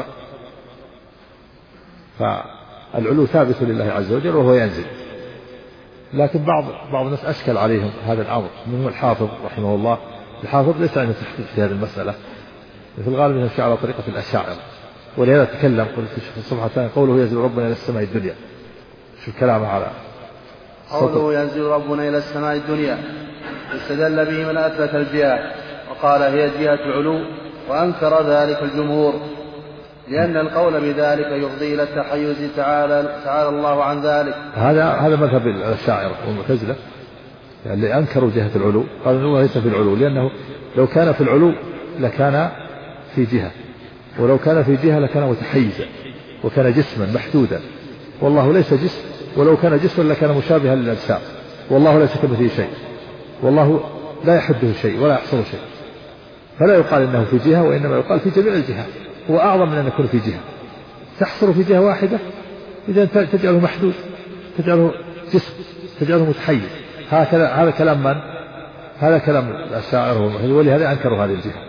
فالعلو ثابت لله عز وجل وهو ينزل. لكن بعض الناس أشكل عليهم هذا الأمر، منهم الحافظ رحمه الله. الحافظ ليس عنده تحقيق في هذه المسألة، في الغالب يمشي على طريقة الأشاعرة، ولهذا تكلم قلت في الصفحة الثانية قوله ينزل ربنا إلى السماء الدنيا. شوف كلامه على قوله ينزل ربنا إلى السماء الدنيا استدل به من أثبت الجهة وقال هي جهة العلو، وأنكر ذلك الجمهور، لأن القول بذلك يفضي إلى التحيز تعالى الله عن ذلك. هذا مذهب الأشاعرة والمعتزلة، يعني اللي أنكروا جهة العلو قالوا إنه ليس في العلو، لأنه لو كان في العلو لكان في جهة، ولو كان في جهة لكان متحيزا وكان جسما محدودا، والله ليس جسم، ولو كان جسما لكان مشابها للأجسام، والله ليس كمثله شيء، والله لا يحده شيء ولا يحصل شيء، فلا يقال إنه في جهة، وإنما يقال في جميع الجهات. هو أعظم من أن يكون في جهة، تحصر في جهة واحدة إذا تجعله محدود، تجعله جسم، تجعله متحيز. هذا كلام من؟ هذا كلام الأشاعرة والمعتزلة، ولهذا أنكروا هذه الجهة،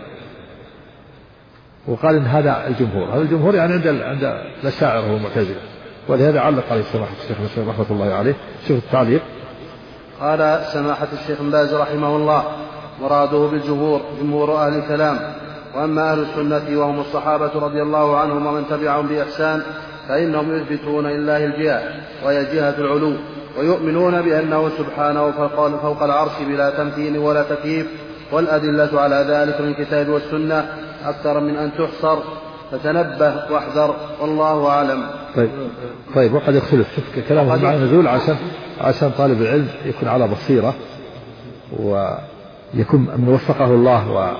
وقال إن هذا الجمهور يعني عند الأشاعرة والمعتزلة، ولهذا علق عليه سماحة الشيخ رحمة الله عليه. شوف التعليق. قال سماحة الشيخ بن باز رحمه الله: مراده بالجمهور جمهور أهل الكلام، وأما أهل السنة وهم الصحابة رضي الله عنهم ومن تبعهم بإحسان فإنهم يثبتون لله الجهة وهي جهة العلو، ويؤمنون بأنه سبحانه فوق العرش بلا تمثيل ولا تكييف، والأدلة على ذلك من الكتاب والسنة أكثر من أن تحصر، فتنبه واحذر، والله أعلم. طيب وقد يختلف كلامه مع النزول عشان طالب العلم يكون على بصيرة، ويكون من وفقه الله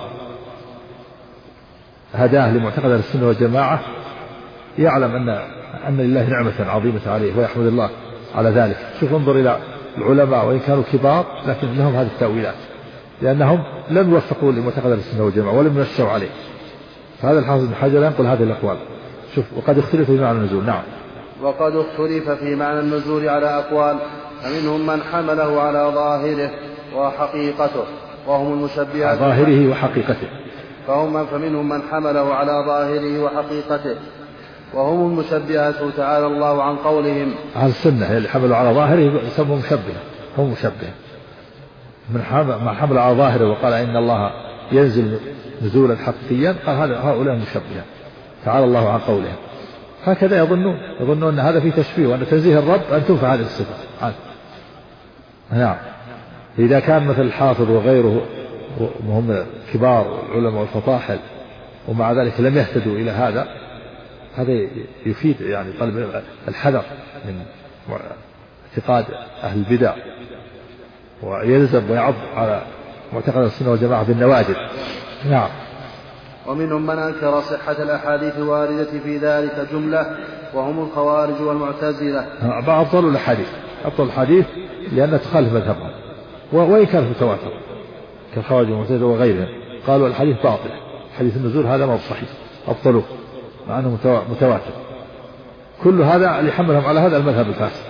وهداه لمعتقد السنة والجماعة، يعلم أن لله نعمة عظيمة عليه ويحمد الله على ذلك. شوف انظر إلى العلماء وإن كانوا كبار لكن لهم هذه التأويلات، لأنهم لم يوفقوا لمعتقد السنة والجماعة ولم ينشوا عليه. فهذا الحافظ بن حجر ينقل هذه الأقوال. شوف وقد اختلف في معنى النزول. نعم. وقد اختلف في معنى النزول على أقوال، فمنهم من حمله على ظاهره وحقيقته وهم المشبهة. ظاهره وحقيقته. فمنهم من حمله على ظاهره وحقيقته وهم المشبهة تعالى الله عن قولهم. أهل السنة اللي حملوا على ظاهره يسموا مشبهة، هم مشبهة. من حمل على ظاهره وقال إن الله ينزل نزولا حقيقيا قال هؤلاء مشبهة تعالى الله عن قولهم. هكذا يظنون أن هذا فيه تشبيه، وأن تنزيه الرب أن تنفى هذه الصفة. نعم. إذا كان مثل الحافظ وغيره وهم كبار العلماء والفطاحل ومع ذلك لم يهتدوا إلى هذا يفيد يعني طلب الحذر من اعتقاد أهل البدع، ويلزم ويعض على معتقد السنة والجماعة بالنواجذ. نعم. ومنهم من أنكر صحة الأحاديث الواردة في ذلك جملة، وهم الخوارج والمعتزلة. أبطلوا الحديث لأنها تخالف مذهبهم، وإن كانت متواتر كالخوارج والمعتزلة وغيرهم، قالوا الحديث باطل، حديث النزول هذا ما هو صحيح، أبطلوه مع أنه متواتر. كل هذا ليحملهم على هذا المذهب الفاسد.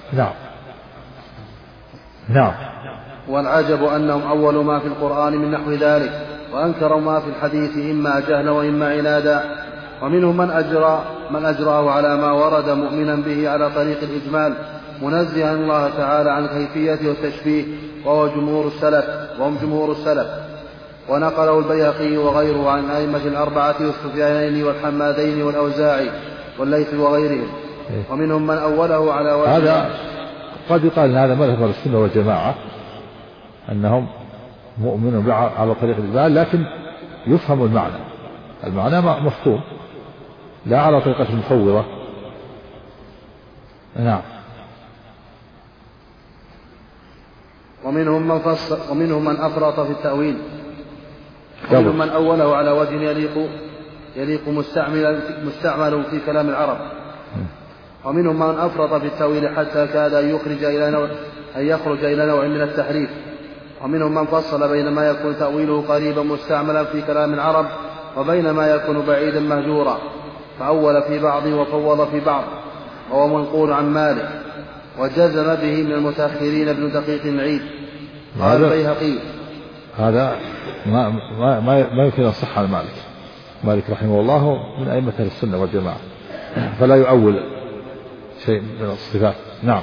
نعم. والعجب أنهم أول ما في القرآن من نحو ذلك، وأنكروا ما في الحديث إما جهلا وإما عنادا. ومنهم من أجراه على ما ورد مؤمنا به على طريق الإجمال، منزها الله تعالى عن كيفية والتشبيه، وهم جمهور السلف. ونقله البيهقي وغيره عن أئمة الأربعة والسفيانين والحمادين والأوزاعي والليث وغيرهم. ومنهم من أوله على وجه هذا. قد يقال هذا مذهب السنة والجماعة أنهم مؤمنون على طريق الإجمال، لكن يفهم المعنى مفهوم، لا على طريقة المفوضة. نعم. ومنهم من أفرط في التأويل، ومنهم من أوله على وجه يليق مستعمل في كلام العرب، ومنهم من أفرط في التأويل حتى كاد أن يخرج إلى نوع من التحريف، ومنهم من فصل بين ما يكون تأويله قريبا مستعملا في كلام العرب وبين ما يكون بعيدا مهجورا، فأول في بعض وفوض في بعض، وهو منقول عن مالك، وجزم به من المتأخرين ابن دقيق العيد. قال البيهقي هذا ما يمكن أن يصح عن مالك رحمه الله من أئمة السنة والجماعة، فلا يؤول شيء من الصفات. نعم.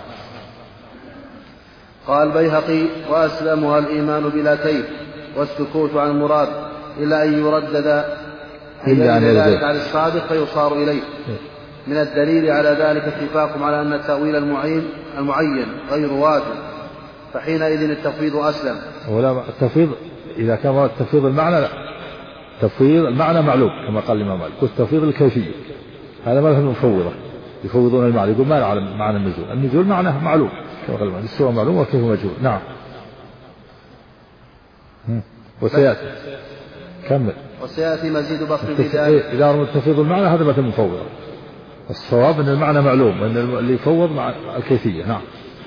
قال البيهقي: وأسلمها الإيمان بلا كيف والسكوت عن المراد إلا أن يردد ذلك على الصادق فيصار إليه. من الدليل على ذلك اتفاق على أن التأويل المعين غير واجب، فحينئذ التفويض أسلم. ولا التفويض إذا كان التفويض المعنى لا، تفويض المعنى معلوم كما قال الإمام مالك، والتفويض الكيفية هذا ما له المفوضة يفوضون المعنى، يقول ما نعلم معنى النزول معناه معلوم كما قال السورة معلوم وكيف مجهول. نعم. وسيأتي كمل. وسيأتي مزيد بسط في ذلك. إذا أردت تفويض المعنى هذا ما له المفوضة، الصواب أن المعنى معلوم وأن اللي يفوض مع الكيفية. نعم.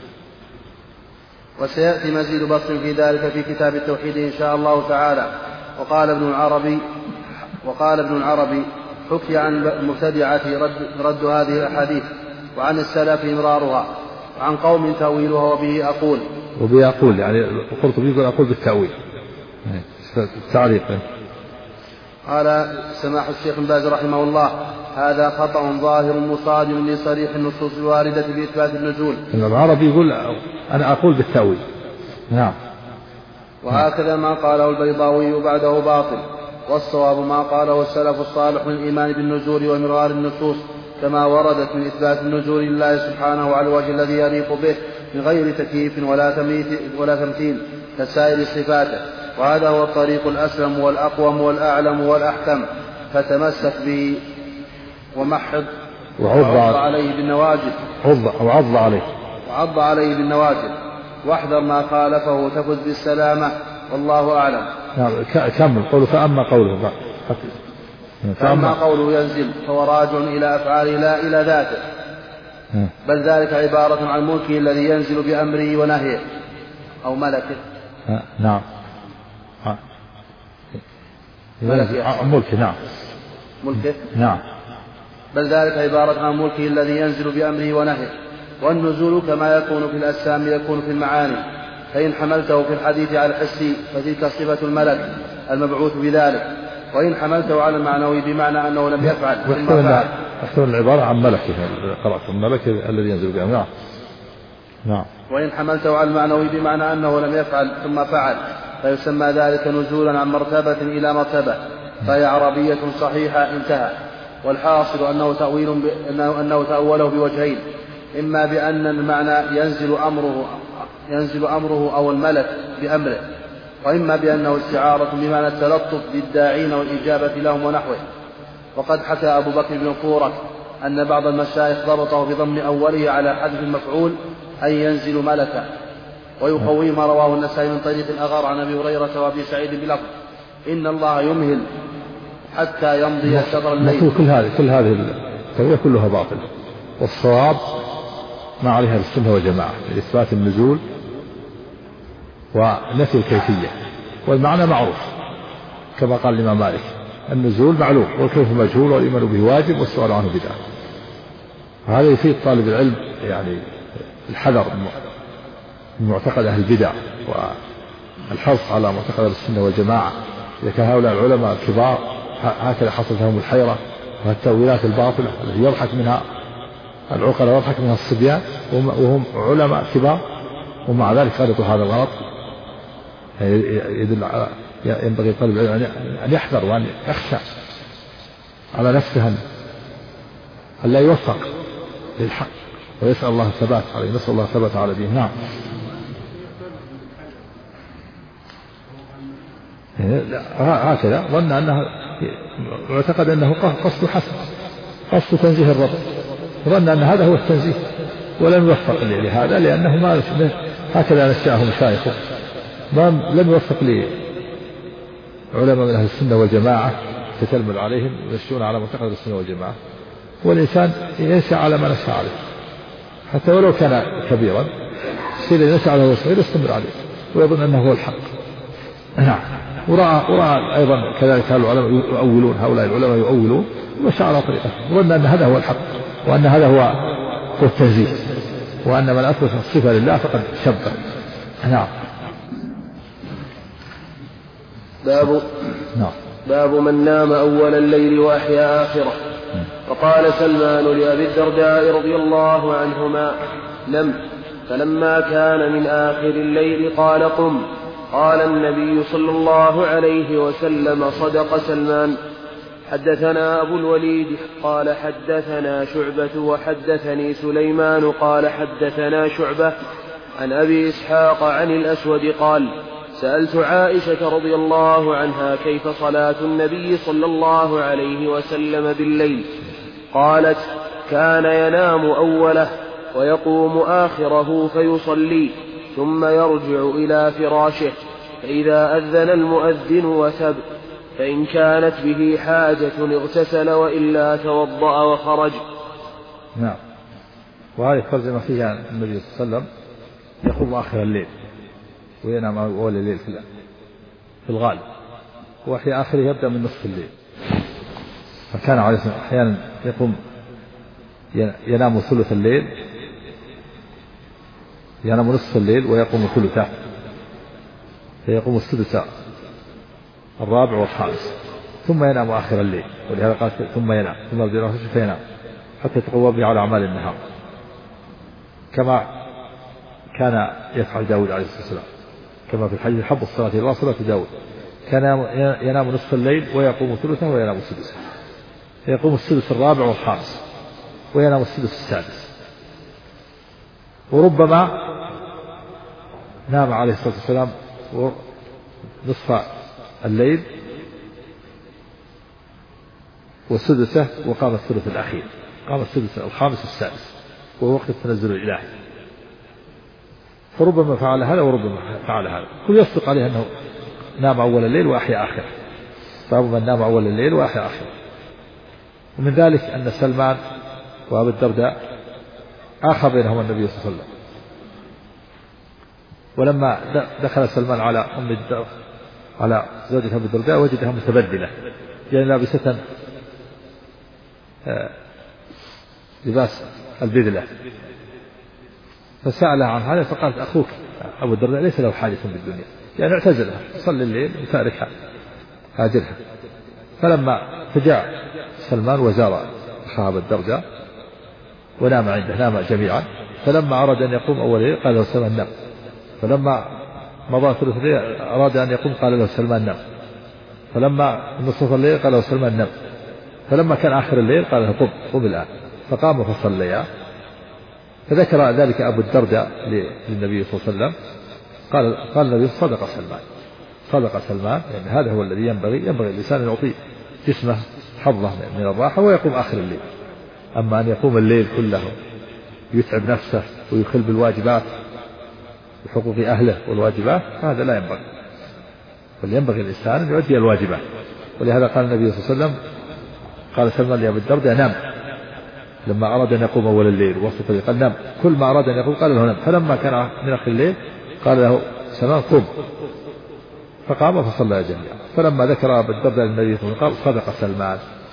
وسيأتي مزيد بسط في ذلك في كتاب التوحيد إن شاء الله تعالى. وقال ابن العربي حكي عن المبتدعة رد هذه الأحاديث، وعن السلف إمرارها، وعن قوم تأويلها وبه أقول يعني القرطبي يقول أقول بالتأويل التعريف. قال سماح الشيخ بن باز رحمه الله: هذا خطأ ظاهر مصادم لصريح النصوص الواردة في إثبات النزول. العربي يقول أنا أقول بالتأويل. نعم. وهكذا ما قاله البيضاوي بعده باطل، والصواب ما قاله السلف الصالح من الإيمان بالنزول ومرار النصوص كما وردت من إثبات النزول لله سبحانه على الوجه الذي يليق به من غير تكييف ولا تمثيل كسائر صفاته، وهذا هو الطريق الأسلم والأقوم والأعلم والأحكم، فتمسك به ومحض وعض عليه بالنواجذ وعض عليه بالنواجذ، واحذر ما خالفه تفز بالسلامة، والله أعلم. نعم. كمل قوله. فأما قوله ينزل فهو راجع إلى أفعاله لا إلى ذاته، بل ذلك عبارة عن ملكه الذي ينزل بأمره ونهيه أو ملكه. نعم. ملكه. نعم. ملكه. نعم. بل ذلك عبارة عن ملكه الذي ينزل بأمره ونهيه. والنزول كما يكون في الأجسام يكون في المعاني، فإن حملته في الحديث على الحسي فتلك صفة الملك المبعوث بذلك، وإن حملته على المعنوي بمعنى أنه لم يفعل ثم فعل. احتمل العبارة عن ملكه، قرأت الملك الذي ينزل بأمره. نعم. وإن حملته على المعنوي بمعنى أنه لم يفعل ثم فعل فيسمى ذلك نزولا عن مرتبة إلى مرتبة، فهي عربية صحيحة. انتهى. والحاصل أنه تأوله بوجهين: إما بأن المعنى ينزل أمره أو الملك بأمره، وإما بأنه استعارة بمعنى التلطف بالداعين والإجابة لهم ونحوه. وقد حكى أبو بكر بن فورك أن بعض المشايخ ضبطه بضم أوله على حذف المفعول أي ينزل ملكا، ويقوي ما رواه النسائي من طريق الأغار عن أبي هريرة وأبي سعيد بلفظ: إن الله يمهل حتى يمضي شطر الليل. كل هذه التوجيه كلها باطل، والصواب ما عليها السنة والجماعة لإثبات النزول ونفي الكيفية، والمعنى معروف كما قال الإمام مالك: النزول معلوم والكيف مجهول والإيمان به واجب والسؤال عنه بدعة. هذا يفيد طالب العلم يعني الحذر من معتقد أهل البدع والحرص على معتقد السنة والجماعة. إذا كان هؤلاء العلماء الكبار هكذا حصلت لهم الحيرة والتأويلات الباطلة التي يضحك منها العقلاء ويضحك منها الصبيان وهم علماء كبار، ومع ذلك غلطوا هذا الغلط. يدل على ينبغي طالب العلم أن يحذر وأن يخشى على نفسه أن لا يوفق للحق، ويسأل الله الثبات عليه. نسأل الله الثبات على دينه. نعم. هكذا ظن أنه معتقد أنه قصد حسن، قصد تنزيه الرب، ظن أن هذا هو التنزيه ولم يوفق لهذا، لأنه ما هكذا نشأه مشايخه، لم يوفق لعلماء من أهل السنة والجماعة تتلمذ عليهم ويمشون على معتقد السنة والجماعة. والإنسان ينشأ على ما نشأ عليه حتى ولو كان كبيرا، الشيء الذي نشأ عليه صغير يستمر عليه. ويظن أنه هو الحق. نعم. ورأى أيضا كذلك العلماء يؤولون، هؤلاء العلماء يؤولون ومشى على طريقته، وظن أن هذا هو الحق وأن هذا هو التنزيه، وأن من أثبت الصفة لله فقد شبه. نعم. باب من نام أول الليل وأحيا آخره. وقال سلمان لأبي الدرداء رضي الله عنهما: نم. فلما كان من آخر الليل قال: قم. قال النبي صلى الله عليه وسلم: صدق سلمان. حدثنا أبو الوليد قال حدثنا شعبة وحدثني سليمان قال حدثنا شعبة عن أبي إسحاق عن الأسود قال: سألت عائشة رضي الله عنها كيف صلاة النبي صلى الله عليه وسلم بالليل؟ قالت: كان ينام أوله ويقوم آخره فيصلي ثم يرجع إلى فراشه، فإذا أذن المؤذن وثب، فإن كانت به حاجة اغتسل وإلا توضأ وخرج. نعم. وهذه الترجمة فيها النبي صلى الله عليه وسلم يقوم آخر الليل وينام أول الليل في الغالب، وفي آخره يبدأ من نصف الليل. فكان عليه الصلاة والسلام أحيانا يقوم ينام ثلث الليل، ينام نصف الليل ويقوم ثلثه، فيقوم السدس الرابع والخامس، ثم ينام آخر الليل، ولهذا قال ثم ينام ثم يرجع فينام حتى يتقوى به على أعمال النهار، كما كان يفعل داود عليه الصلاة والسلام، كما في الحديث: حب الصلاة الواصلة داود كان ينام نصف الليل ويقوم ثلثه وينام السدس، فيقوم السدس الرابع والخامس وينام السدس السادس. وربما نام عليه الصلاة والسلام نصف الليل وسدسه وقام الثلث الأخير، قام السدس الخامس والسادس، وهو وقت التنزل الإلهي. فربما فعل هذا وربما فعل هذا، كل يصدق عليه أنه نام أول الليل وأحيا آخره. باب من نام أول الليل وأحيا آخره. ومن ذلك أن سلمان وأبي الدرداء آخى بينهما النبي صلى الله عليه وسلم، ولما دخل سلمان على على زوجة أبي الدرداء وجدها متبدلة، يعني لابسة لباس البذلة، فسألها عن هذا فقالت: أخوك أبو الدرداء ليس له حاجة بالدنيا، يعني اعتزلها، صلي الليل وتاركها هاجرها. فلما فجاء سلمان وزار أخاه أبو الدرداء ونام عنده، نام جميعا. فلما أراد أن يقوم أول الليل قال له سلمان: نم. فلما مضى ثلث الليل أراد أن يقوم قال له سلمان: نم. فلما نصف الليل قال له سلمان: نم. فلما كان آخر الليل قال له: قم الآن. فقام فصليا. فذكر ذلك أبو الدرداء للنبي صلى الله عليه وسلم، قال النبي: صدق سلمان، صدق سلمان، يعني هذا هو الذي ينبغي الإنسان أن يعطي جسمه حظه من الراحة ويقوم آخر الليل. أما أن يقوم الليل كله يتعب نفسه ويخل بالواجبات بحقوق أهله والواجبات، هذا لا ينبغي، بل ينبغي الإنسان أن يؤدي الواجبات. ولهذا قال النبي صلى الله عليه وسلم، قال سلمان لأبي الدرداء: نام. لما أراد أن يقوم أول الليل وسط الليل قال: نم. كل ما أراد أن يقوم قال له: نم. فلما كان من آخر الليل قال له سلمان: قم. فقام فصلى جميعا. فلما ذكر أبي الدرداء للنبي صلى الله عليه وسلم قال: صدق سلمان.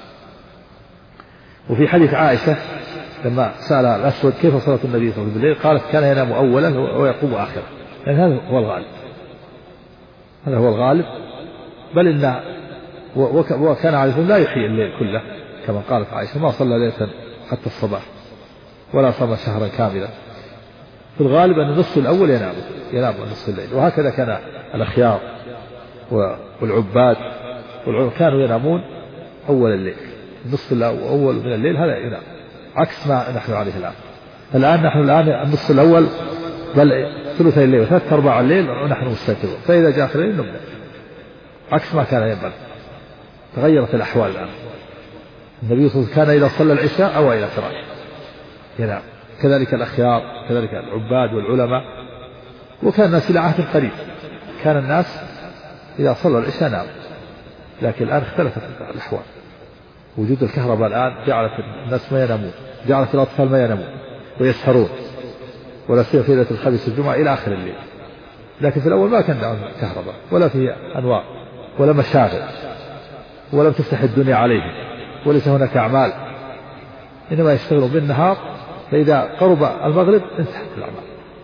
وفي حديث عائشة لما سأل الأسود كيف صلاة النبي صلى الله عليه وسلم بالليل قالت: كان ينام أولا ويقوم آخرا، يعني هذا هو الغالب، هذا هو الغالب. بل إن وكان عليه الصلاة لا يحيي الليل كله، كما قالت عائشة: ما صلى ليلة حتى الصباح ولا صام شهرا كاملا. في الغالب أن النصف الأول ينام نصف الليل. وهكذا كان الأخيار والعباد كانوا ينامون أول الليل، النصف الأول من الليل هذا ينام، عكس ما نحن عليه الآن. نحن النصف الأول بل ثلثي الليل وثلاث أرباع الليل ونحن مستيقظون، فإذا جاء آخر الليل نبدأ، عكس ما كان ينبغي. تغيرت الأحوال الآن. النبي صلى الله عليه وسلم كان إذا صلى العشاء أو إلى فراشه ينام، كذلك الأخيار، كذلك العباد والعلماء. وكان الناس إلى عهد قريب كان الناس إذا صلى العشاء نام، لكن الآن اختلفت الأحوال. وجود الكهرباء الآن جعلت الناس ما ينامون، جعلت الأطفال ما ينامون ويسهرون، ولا سيما في ليلة الخميس والجمعة إلى آخر الليل. لكن في الأول ما كان عندهم كهرباء ولا في أنوار ولا مشاغل ولم تفتح الدنيا عليهم وليس هناك أعمال، إنما يشتغلون بالنهار، فإذا قرب المغرب انتهت الأعمال،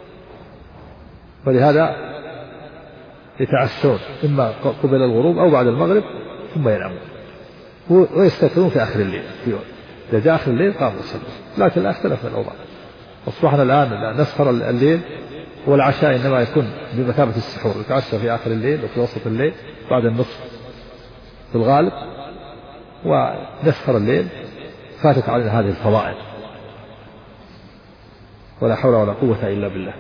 ولهذا يتعشون إما قبل الغروب أو بعد المغرب ثم ينامون ويستيقظون في آخر الليل. إذا جاء آخر الليل قاموا يصلون، لكن اختلف الأوضاع. أصبحنا الآن نسهر الليل، والعشاء إنما يكون بمثابة السحور، يتعشى في آخر الليل وفي وسط الليل بعد النصف في الغالب، ونسهر الليل. فاتت علينا هذه الفضائل، ولا حول ولا قوة إلا بالله.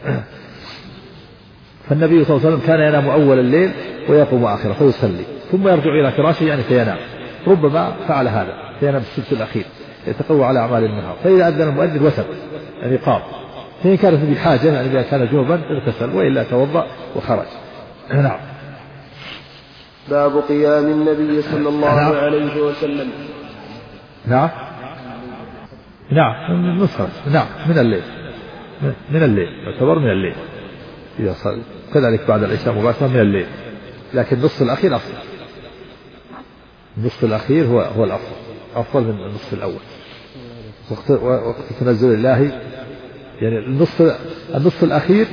فالنبي صلى الله عليه وسلم كان ينام أول الليل ويقوم آخره فيصلي ثم يرجع إلى فراشه، يعني فينام. ربما فعل هذا فينام الثلث الأخير يتقوى على أعمال النهار، فإذا أذن المؤذن وتر يعني قام، فإن كانت بحاجة يعني إذا كان جنوبا اغتسل وإلا توضأ وخرج. نعم. باب قيام النبي صلى الله عليه وسلم. نعم نصف من الليل، من الليل يعتبر من الليل إذا صلى، كذلك بعد العشاء مباشرة من الليل، لكن النصف الأخير أفضل. النصف الأخير هو الأفضل، أفضل من النصف الأول. وقت تنزل الله يعني النصف الأخير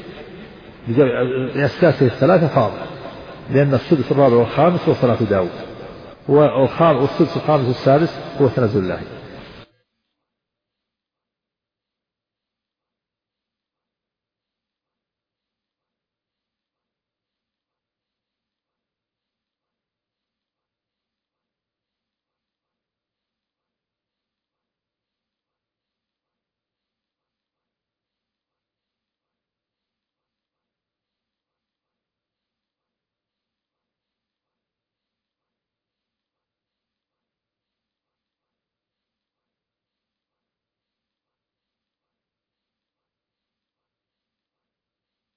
بأساسه الثلاثة فاضل، لأن السدس الرابع والخامس هو صلاة داود، والسدس الخامس والسادس هو تنزل الله.